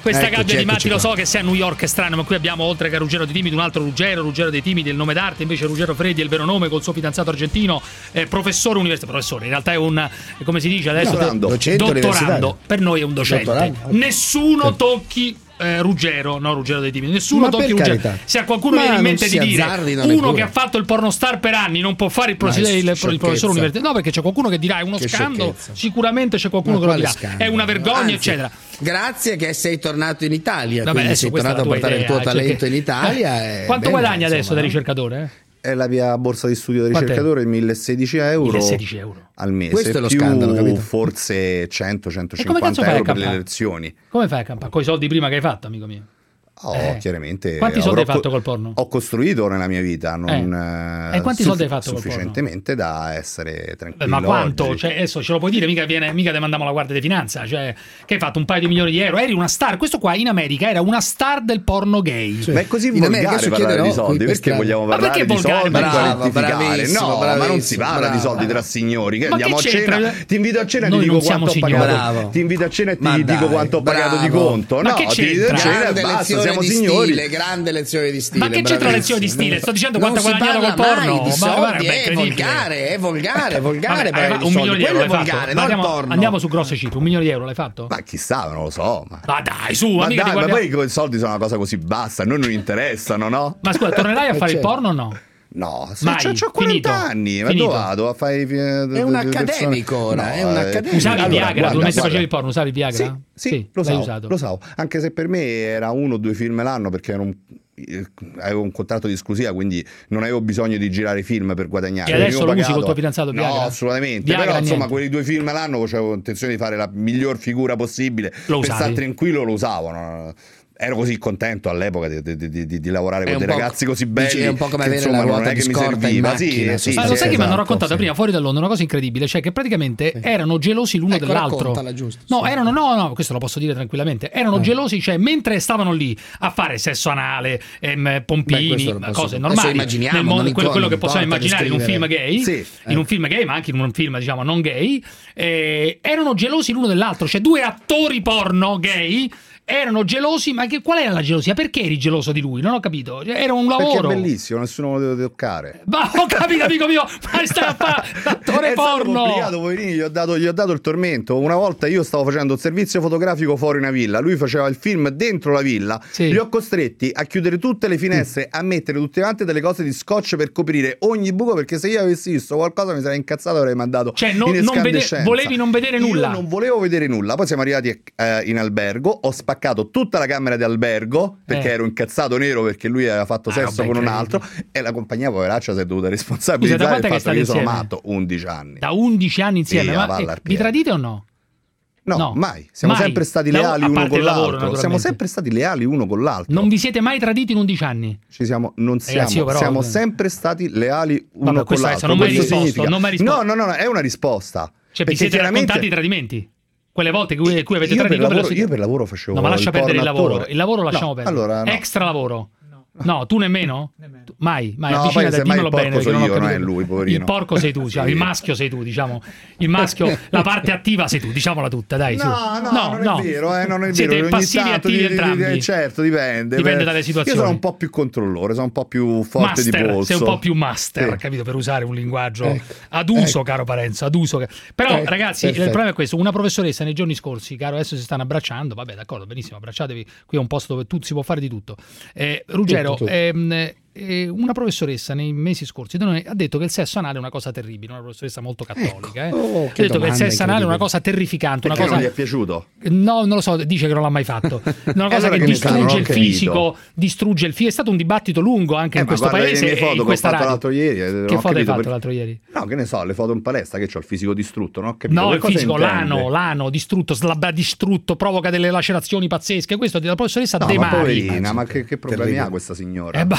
Questa Eccoci, gabbia di eccoci matti, lo qua. so che sei a New York è strano, ma qui abbiamo oltre che Ruggero di Timidi un altro Ruggero, Ruggero dei Timidi, il nome d'arte, invece Ruggero Freddi è il vero nome, col suo fidanzato argentino, eh, professore universitario, professore, in realtà è un, come si dice adesso, Dottorando. Docente dottorando, universitario. per noi è un docente. Dottorando. Nessuno tocchi eh, Ruggero, no Ruggero dei Timidi, nessuno Ma tocchi per Ruggero. carità. Se a qualcuno Ma viene in non mente si di dire azzardino uno neppure. che ha fatto il pornostar per anni non può fare il, Ma è prosile- il, il sciocchezza. professore universitario, no, perché c'è qualcuno che dirà è uno Che scandalo, sciocchezza. sicuramente c'è qualcuno Ma che lo quale dirà, scandalo? è una vergogna, Anzi, eccetera. Grazie che sei tornato in Italia, Vabbè, quindi adesso sei questa è tornato la a tua portare il tuo idea, cioè talento che- in Italia. Eh, è Quanto bella, guadagni adesso insomma, da no? ricercatore? eh? È la mia borsa di studio da Quant'è? ricercatore, millesedodici euro, millesedodici euro. al mese. Questo è lo più scandalo, capito? forse cento E come cazzo centocinquanta fai a euro per le campare? lezioni. Come fai a campare? Con i soldi prima che hai fatto, amico mio? Oh, Eh. chiaramente. Quanti soldi avrò hai fatto co- col porno? Ho costruito nella mia vita, non Eh. E quanti soldi hai fatto col sufficientemente da essere Beh, tranquillo. ma quanto? oggi. Cioè, adesso ce lo puoi dire, mica, viene, mica te mandiamo la Guardia di Finanza, cioè, che hai fatto un paio di milioni di euro, eri una star, questo qua in America era una star del porno gay. Ma è così In America volgare parlare succederà di soldi, qui per perché strada. vogliamo Ma parlare perché di volgare? soldi e Bravo, quantificare? bravissimo, No, ma non si bravissimo, parla bravo. di soldi tra signori, che Ma andiamo che a cena, c'entra? ti invito a cena e Noi ti dico non siamo quanto ho signori. pagato. Bravo. Ti invito a cena e ti Ma dico dai, quanto ho pagato di bravo. conto. Ma No, che ti invito a c'entra? cena e Grande basta, lezione siamo di signori. stile, grande lezione di stile. Ma che c'entra la lezione di stile? Sto dicendo quanto ha Non si guadagnato col parla mai porno. di Ma soldi, guarda, beh, è incredibile. volgare, è volgare, è volgare. Vabbè, parlare hai di un soldi. milione di euro Quello l'hai è fatto. volgare, Ma non il andiamo, porno. andiamo su grosse cifre, un milione di euro l'hai fatto? Ma chissà, non lo so. Ma, Ma dai, su, ma, amica, dai, ti ma guardiamo- poi i soldi sono una cosa così bassa, a noi non interessano, no? Ma scusa, tornerai a fare il certo. porno o no? No, se Mai, c'ho, c'ho quaranta finito, anni, ma finito. dove vado a fare È un accademico ora, è un accademico. Usavi il allora, Viagra, guarda, tu mentre guarda. facevi il porno, usavi il Viagra? Sì, sì, lo l'hai so, usato. lo so, anche se per me era uno o due film l'anno perché ero un- eh, avevo un contratto di esclusiva, quindi non avevo bisogno di girare film per guadagnare. E adesso Venivo lo usi pagato- col tuo fidanzato Viagra? No, assolutamente. Viagra, Però insomma, niente. quei due film l'anno avevo intenzione di fare la miglior figura possibile. Lo per usavi? stare tranquillo lo usavo. no? Ero così contento all'epoca di, di- di- di- di lavorare È con un dei po' ragazzi così dici, belli. è un po' come che, avere insomma, la non ruota è di che mi scorta in serviva. macchina, Sì, sì, Ma lo sì, sai che mi hanno esatto, raccontato sì. prima fuori da Londra una cosa incredibile, cioè che praticamente erano gelosi l'uno Ecco, dell'altro. raccontala, giusto. No, erano no, no, questo lo posso dire tranquillamente. Erano gelosi, cioè mentre stavano lì a fare sesso anale, ehm, Beh, pompini, questo lo posso- cose adesso normali, immaginiamo, nel mondo- non quello, quello che importa possiamo immaginare in un film descrivere. gay, Sì, in un film gay, ma anche in un film diciamo non gay, eh, erano gelosi l'uno dell'altro, cioè due attori porno gay erano gelosi, ma che, qual era la gelosia? Perché eri geloso di lui? Non ho capito. Era un Perché lavoro. è bellissimo, nessuno lo deve toccare. Ma ho capito, amico mio, ma stai a fare l'attore È stato porno. complicato, poverini, gli ho, dato, gli ho dato il tormento. Una volta io stavo facendo un servizio fotografico fuori una villa, lui faceva il film dentro la villa, Sì. li ho costretti a chiudere tutte le finestre, a mettere tutte quante delle cose di scotch per coprire ogni buco, perché se io avessi visto qualcosa mi sarei incazzato e avrei mandato Cioè, non- in non vede- escandescenza. volevi non vedere nulla? Io non volevo vedere nulla. Poi siamo arrivati eh, in albergo, ho spaccato tutta la camera di albergo perché Eh. ero incazzato nero perché lui aveva fatto Ah, sesso vabbè, con un incredibile. altro e la compagnia poveraccia si è dovuta Scusa, da responsabilizzare quant'è del che fatto che io state sono insieme? matto undici anni. Da undici anni insieme, Sì, ma a Valle eh, vi Arpiera. tradite o no? No, No, mai. Siamo mai. sempre stati Da- leali a uno parte con il lavoro, l'altro. Siamo naturalmente. sempre stati leali uno con l'altro. Non vi siete mai traditi in undici anni? Ci siamo, non siamo, Ragazzi, io però- siamo sempre stati leali uno Vabbè, con questo adesso l'altro. non mi hai Questo risposto, significa- non mi hai risposto. No, no, no, è una risposta. Cioè, vi Perché siete chiaramente- raccontati i tradimenti? Quelle volte cui, cui avete io per, tradito lavoro, ve lo- io per lavoro facevo No, ma lascia il perdere il porno lavoro. attore. Il lavoro lo lasciamo No, perdere. allora no. Extra lavoro. No, tu nemmeno? Tu- Mai, mai. No, avvicinati, poi semmai dimmelo il porco bene, perché sono non ho io, non capito. è lui, poverino. Il porco sei tu, diciamo, Sì. il maschio sei tu, diciamo. Il maschio, la parte attiva sei tu, diciamola tutta, dai, su. No, no, non è vero, eh, non è Siete vero. Ogni passivi e tanto attivi di- di- di- entrambi. certo, dipende. Dipende Per- dalle situazioni. Io sono un po' più controllore, sono un po' più forte Master, di polso. sei un po' più master, Sì. capito? Per usare un linguaggio Ecco. ad uso, Ecco. caro Parenzo, ad uso. Però, Ecco, ragazzi, il perfetto. problema è questo: una professoressa nei giorni scorsi, caro, adesso si stanno abbracciando. Vabbè, d'accordo, benissimo, abbracciatevi. Qui è un posto dove tu, si può fare di tutto. Eh, Ruggero, Tutto, tutto. ehm, eh, una professoressa nei mesi scorsi da noi ha detto che il sesso anale è una cosa terribile. Una professoressa molto cattolica. Eh. Oh, ha che detto che il domanda sesso anale è una incredibile. cosa terrificante. Una Perché cosa... non gli è piaciuto? No, non lo so, dice che non l'ha mai fatto. Una cosa allora che che ne sa, non distrugge ho il capito. fisico, distrugge il fisico. È stato un dibattito lungo anche Eh, in ma questo guarda le paese mie e foto in che ho questa fatto radio. l'altro ieri, eh, non Che ho foto hai capito fatto per- l'altro ieri? No, che ne so, le foto in palestra che ho il fisico distrutto, non ho capito. No, Che il cosa fisico, intende? l'ano, l'ano, distrutto, slabba distrutto, provoca delle lacerazioni pazzesche. Questo della professoressa No, De ma Mari. poverina, ma che, che problemi Terribile. ha questa signora? Eh, bah, non lo so,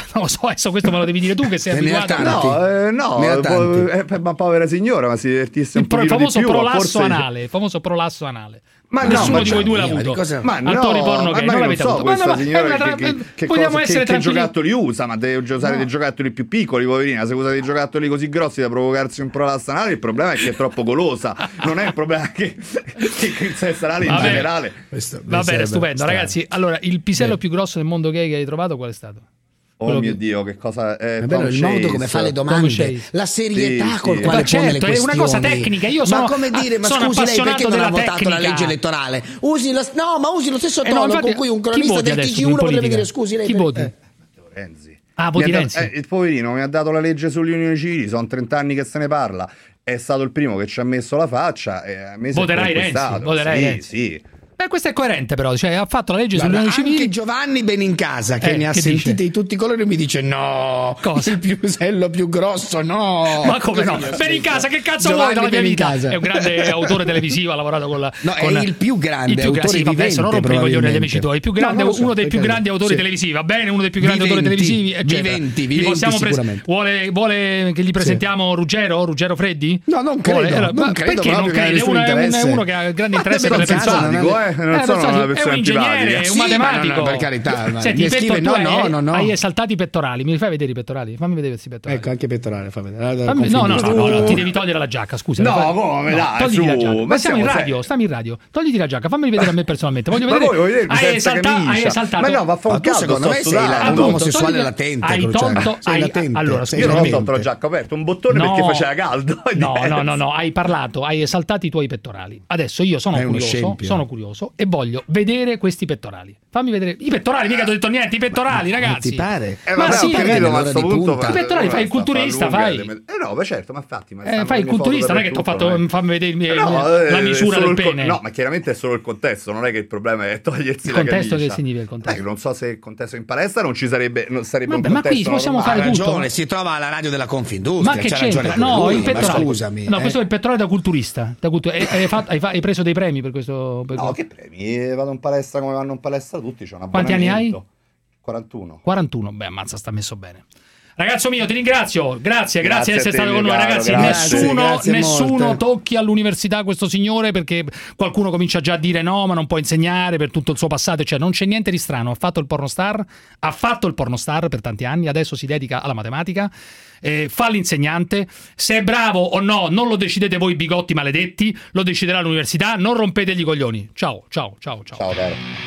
adesso questo me lo devi dire tu che sei Ne ha abituato. tanti. No, eh, no, Ne ha po- tanti. eh, ma povera signora, ma si divertisse un Il pro- pochino famoso di più. prolasso forse... anale, il famoso prolasso anale. Ma no, nessuno ma di cioè, voi due l'ha ma avuto. di cosa- ma no, Attori porno ma che io non l'avete so avuto. questa Ma no, ma- signora eh, che, tra- che, che, vogliamo cosa- essere che, che tranquilli. giocattoli usa, ma deve usare No. dei giocattoli più piccoli, poverina. Se usa dei giocattoli così grossi da provocarsi un prolasso anale, il problema è che è troppo golosa. Non è il problema che, che, che il sesso anale in Va bene. generale. Va bene, stupendo, ragazzi. Allora, il pisello più grosso del mondo gay che hai trovato qual è stato? Oh Quello mio che- Dio, che cosa è? È bello il modo come fa le domande, la serietà Sì, col sì. quale Ma certo, pone le è questioni. una cosa tecnica, io sono- ma come dire, ma sono scusi lei perché appassionato non ha della votato la tecnica. legge elettorale? Usi lo, no, ma usi lo stesso Eh no, tono infatti, con cui un chi cronista voti del adesso T G in uno potrebbe politica? dire scusi lei Chi per- voti? eh. Renzi. Ah, voti Mi ha Renzi. dato- eh, il poverino mi ha dato la legge sulle unioni civili, sono trenta anni che se ne parla. È stato il primo che ci ha messo la faccia e a me si è Voterai Renzi, conquistato. voterai sì, Renzi. sì. Beh, questo è coerente però, cioè ha fatto la legge sulle Guarda, unioni anche civili. Giovanni Benincasa che Eh, ne ha che sentite dice? di tutti i colori mi dice no, Cosa? il pisello più grosso no. Ma come no? Così, Per in casa, che cazzo Giovanni vuoi dalla mia vita? Benincasa. È un grande autore televisivo, ha lavorato con la. No, con è il più grande il più gra- autore sì, vabbè, vivente, non rompere i coglioni agli amici probabilmente. tuoi. Il più No, grande, non lo so, uno dei per più carità. grandi autori Sì. televisivi, va bene? Uno dei più grandi Viventi, autori televisivi, eccetera. viventi, Gli viventi possiamo pres- sicuramente. vuole, vuole che gli presentiamo Ruggero? Ruggero Freddi? No, non credo, Vuole? Allora, non ma credo perché non proprio che crede? abbia Uno, nessun è, un- è interesse. uno che ha grande interesse per le Benincasa persone. non ha- eh, non Eh, sono so, una è persona un ingegnere, antipatica. è un Sì, matematico. ma no, no, per carità, ma Senti, mi i petto- scrive, tu no, hai- no, no, no. hai esaltati i pettorali. Mi fai vedere i pettorali? Fammi vedere questi pettorali. Ecco, anche pettorale, fa vedere. Fammi- no, no, no, no, no, ti devi togliere la giacca, scusa. No, Fai- come, dai, togliti su, la giacca. ma Ma siamo in siamo radio, seri. stiamo in radio. Togliti la giacca, fammi vedere a me personalmente. Voglio Ma vedere. voi volete hai, senza esalta- camicia? hai esaltato. Ma no, va a fa un Ma tu caldo, secondo sto me sei sudando. la- un Appunto, omosessuale togli- latente, hai Cruciani. tolto, Sei hai- latente, allora, sei Io non ho veramente. tolto la giacca aperta, un bottone No. perché faceva caldo. è No, no, diverso. no, no, hai parlato, hai esaltato i tuoi pettorali. Adesso io sono È uno curioso, scempio. sono curioso e voglio vedere questi pettorali. Fammi vedere i pettorali, mica ti ho detto niente, i pettorali, ragazzi. ti pare? Eh, Ma vabbè, sì, ho capito, bene, ma a l'ora sto di punto punta. I pettorali fai il sta- fa culturista, lunga, fai. le- Eh no, beh certo, ma infatti, ma Eh, stanno fai il le foto culturista, non è che ti ho dappertutto, fatto non è- fammi vedere il mio- No, la eh, misura solo del il con- pene. No, ma chiaramente è solo il contesto, non è che il problema è togliersi Il la contesto camicia. che significa il contesto? Eh, non so se il contesto in palestra non ci sarebbe non sarebbe Vabbè, un ma qui contesto possiamo normale. fare Ha tutto. ragione, si trova alla radio della Confindustria. Ma che c'ha c'entra? ragione pure No, lui, il ma pettorale. scusami. No, eh. questo è il pettorale da culturista. Da cultu- hai, hai fatto- hai fa- hai preso dei premi per questo? Per No, questo? che premi? Eh, Vado in palestra come vanno in palestra tutti, c'è un Quanti anni hai? abbonamento. quarantuno. quarantuno. Beh, ammazza, sta messo bene. Ragazzo mio, ti ringrazio. Grazie, grazie, Grazie di essere a te, stato con noi, caro, ragazzi. grazie. Nessuno, Grazie nessuno molte. tocchi all'università questo signore, perché qualcuno comincia già a dire no, ma non può insegnare per tutto il suo passato. Cioè, non c'è niente di strano. Ha fatto il pornostar, ha fatto il pornostar per tanti anni, adesso si dedica alla matematica. Eh, fa l'insegnante. Se è bravo o no, non lo decidete voi, bigotti maledetti, lo deciderà l'università. Non rompetegli i coglioni. Ciao, ciao, ciao, ciao. Ciao caro.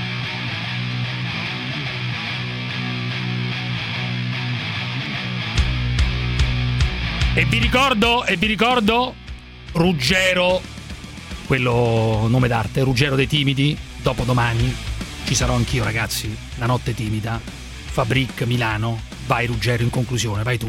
E vi ricordo, e vi ricordo Ruggero, quello nome d'arte, Ruggero dei Timidi. Dopodomani ci sarò anch'io, ragazzi. La notte timida, Fabric Milano. Vai Ruggero, in conclusione, vai tu.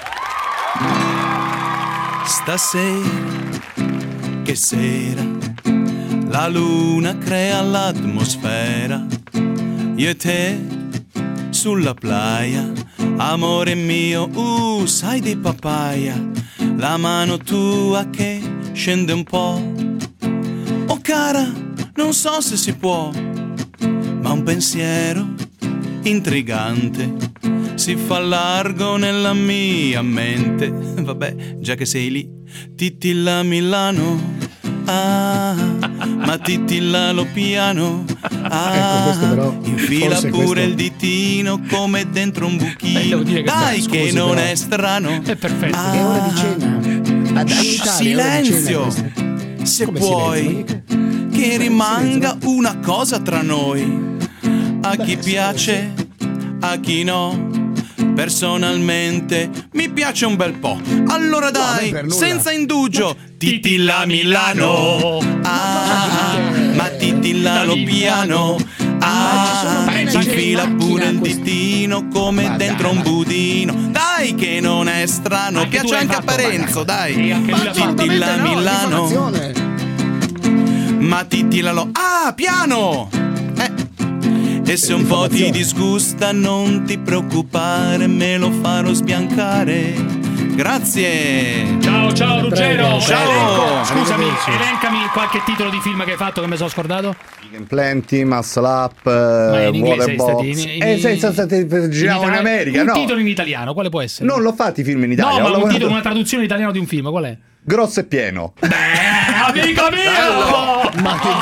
Stasera, che sera, la luna crea l'atmosfera. Io e te sulla playa, amore mio, uh, sai di papaya. La mano tua che scende un po'. Oh cara, non so se si può, ma un pensiero intrigante si fa largo nella mia mente. Vabbè, già che sei lì, titilla Milano. Ah, ma titillalo piano. Ah, Ecco, questo però, infila forse pure questo- il ditino come dentro un Eh, buchino. devo dire che- Dai, scusi, che non però. è strano. È perfetto. Ah, È ora di cena. Ad aiutare, silenzio, è ora di cena. se Come puoi, silenzio? che rimanga una cosa tra noi. A chi piace, a chi no. Personalmente mi piace un bel po'. Allora dai, per nulla. senza indugio, titilla Milano. Ah, ma titillalo piano. Ah, infila pure il ditino come Ma dentro dai, un ma- budino. Dai che non è strano, Anche tu piace l'hai anche a fatto, Parenzo, ma- dai. Sì, anche lui l'ha fatto. Titilla No, Milano. diffamazione. Ma titillalo, ah, piano! Eh. E se un po' ti disgusta non ti preoccupare, me lo farò sbiancare. Grazie! Ciao, ciao Ruggero. Ciao. Elenco, scusami, elencami, penso. elencami qualche titolo di film che hai fatto che mi sono scordato. Plenty, Muscle Up, Ma in inglese sei Waterbox. stati in- Eh, sei sei stati In giravamo in Italia- America, un no? titolo in italiano, quale può essere? Non l'ho fatti i film in Italia. No, ho ma un lavorato- titolo, una traduzione in italiano di un film, qual è? Grosso e pieno. Amico mio! Ma che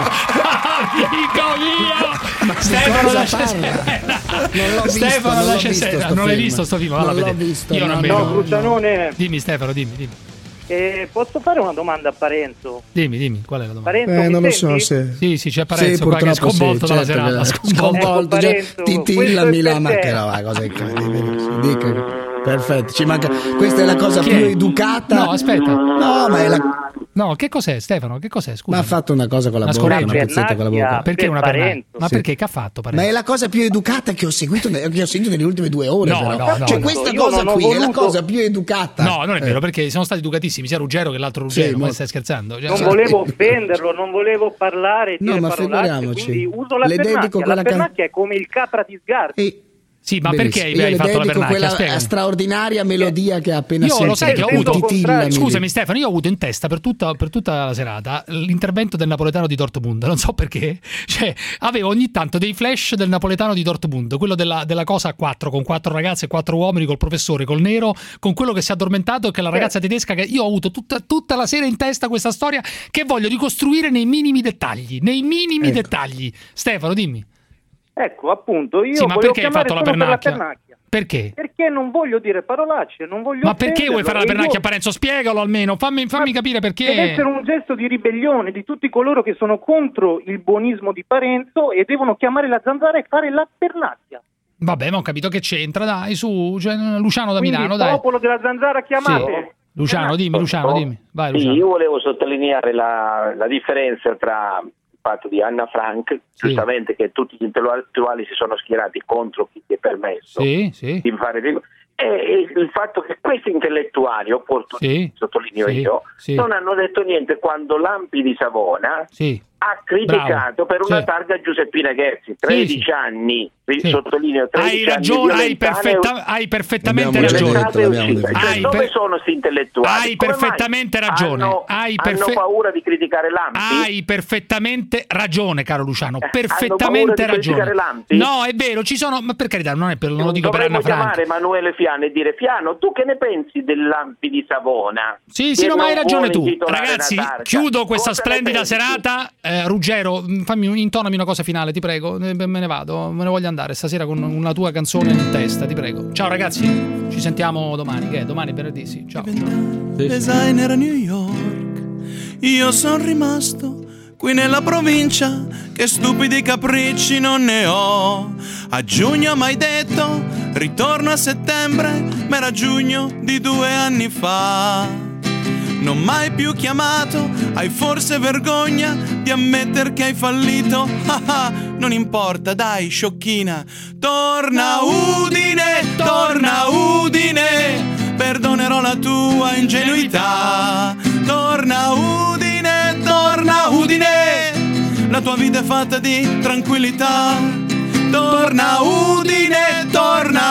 Amico mio! Stefano cosa da parla? Cesena! Non l'ho visto, Stefano non da l'ho visto Cesena! sto Non l'hai film. visto sto film? Non Valla a l'ho vedere. visto, Io no, nemmeno. no. No, Crucianone, Dimmi Stefano, dimmi, dimmi. eh, posso fare una domanda a Parenzo? Dimmi, dimmi, qual è la domanda? Parenzo, Eh, mi non lo so senti? se... Sì, sì, c'è Parenzo Sì, qua che è purtroppo sconvolto sì, dalla certo serata. che- Sconvolto. Sconvolto, Ecco, già, Parenzo, titillami questo è la per macchina, te. va, cosa incredibile. Dica. Perfetto, ci manca. Questa è la cosa Chi più è? educata. No, aspetta. No, ma è la... No, che cos'è Stefano? Che cos'è? Scusa. Ma ha fatto una cosa con la Una bocca, una scoreggia. puzzetta con la bocca. Perché per una penna? Parenzo. Ma Sì. perché che ha fatto Parenzo? Ma è la cosa più educata che ho seguito, che ho sentito nelle ultime due ore. No, però. no, no, cioè, no. questa Io cosa non ho qui è la voluto- cosa più educata. No, non è vero, Eh. perché sono stati educatissimi, sia Ruggero che l'altro Ruggero, ma molto. stai scherzando? Cioè, Non sì. volevo offenderlo, non volevo parlare, No, dire ma parolacce, figuriamoci. quindi uso la Le dedico pernacchia. quella La can- pernacchia è come il capra di Sgarbi. E- Sì, ma Benissimo. perché Io hai le fatto la dedico pernacchia? quella Spiegami. straordinaria melodia che ha appena Io sentito. lo sai che ho avuto Titillami. Scusami Stefano, io ho avuto in testa per tutta, per tutta la serata l'intervento del napoletano di Dortmund, non so perché, cioè avevo ogni tanto dei flash del napoletano di Dortmund, quello della, della cosa a quattro, con quattro ragazze e quattro uomini, col professore, col nero, con quello che si è addormentato e che la ragazza tedesca, che io ho avuto tutta, tutta la sera in testa questa storia che voglio ricostruire nei minimi dettagli, nei minimi Ecco. dettagli. Stefano, dimmi. Ecco, appunto, io Sì, ma volevo perché hai chiamare fatto la solo per pernacchia? pernacchia. Perché? Perché non voglio dire parolacce, non voglio Ma perché vuoi offenderlo, fare la e pernacchia io- a Parenzo? Spiegalo almeno, fammi, fammi capire Deve perché. essere un gesto di ribellione di tutti coloro che sono contro il buonismo di Parenzo e devono chiamare la zanzara e fare la pernacchia. Vabbè, ma ho capito che c'entra, dai, su, cioè, Luciano da Quindi Milano, il dai. popolo della zanzara chiamate. Luciano, dimmi, Luciano, dimmi. Vai, Sì, Luciano. io volevo sottolineare la, la differenza tra il fatto di Anna Frank, giustamente, che tutti gli intellettuali si sono schierati contro chi si è permesso Sì, sì. di fare dei- e il fatto che questi intellettuali, opportunisti, sottolineo sì, io, sì. non hanno detto niente quando Lampi di Savona Sì. ha criticato Bravo. per una Sì. targa a Giuseppina Ghezzi, tredici sì. anni, vi Sì. sottolineo tredici Hai anni ragione, hai, violentane, perfetta- hai perfettamente L'abbiamo già ragione. detto, l'abbiamo detto. Cioè, Hai dove per- sono questi intellettuali? Hai Come mai perfettamente ragione. Hanno, Hai hanno perfe- paura di criticare Lampi? Hai perfettamente ragione, caro Luciano. paura Perfettamente di criticare ragione. Lampi? No, è vero, ci sono. Ma per carità, non, è per, non lo dico per Dovremmo Anna Frank. chiamare Emanuele Fiano e dire: Fiano, tu che ne pensi del Lampi di Savona? Sì, sì, Che no, ma hai non ragione vuole tu. intitolare Ragazzi, una targa? chiudo questa Cosa ne splendida pensi? serata. Eh, Ruggero, mh, fammi un- intonami una cosa finale, ti prego. Eh, Me ne vado, me ne voglio andare stasera con una tua canzone in testa, ti prego. Ciao ragazzi, ci sentiamo domani. Che è? Domani venerdì, sì. Ciao. Designer a New York, io sono rimasto qui nella provincia, che stupidi capricci non ne ho. A giugno mai detto, ritorno a settembre, ma era giugno di due anni fa. Non mai più chiamato, hai forse vergogna di ammettere che hai fallito? Ah ah, non importa, dai, sciocchina. Torna Udine, torna Udine, perdonerò la tua ingenuità. Torna Udine, torna Udine, la tua vita è fatta di tranquillità. Torna Udine, torna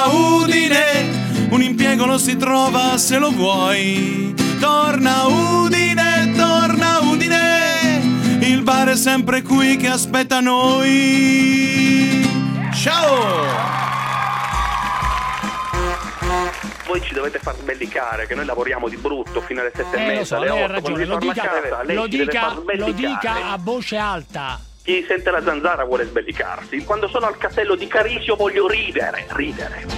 Udine, un impiego lo si trova se lo vuoi. Torna Udine, torna Udine, il bar è sempre qui che aspetta noi. Ciao! Voi ci dovete far sbellicare, che noi lavoriamo di brutto fino alle sette e Eh, lo mezza, so, alle lei ha otto, quando ragione, si lo torna dica, a casa, lei lo ci deve dica, far lo sbellicare. dica a voce alta. Chi sente la zanzara vuole sbellicarsi. Quando sono al castello di Carisio voglio ridere, ridere.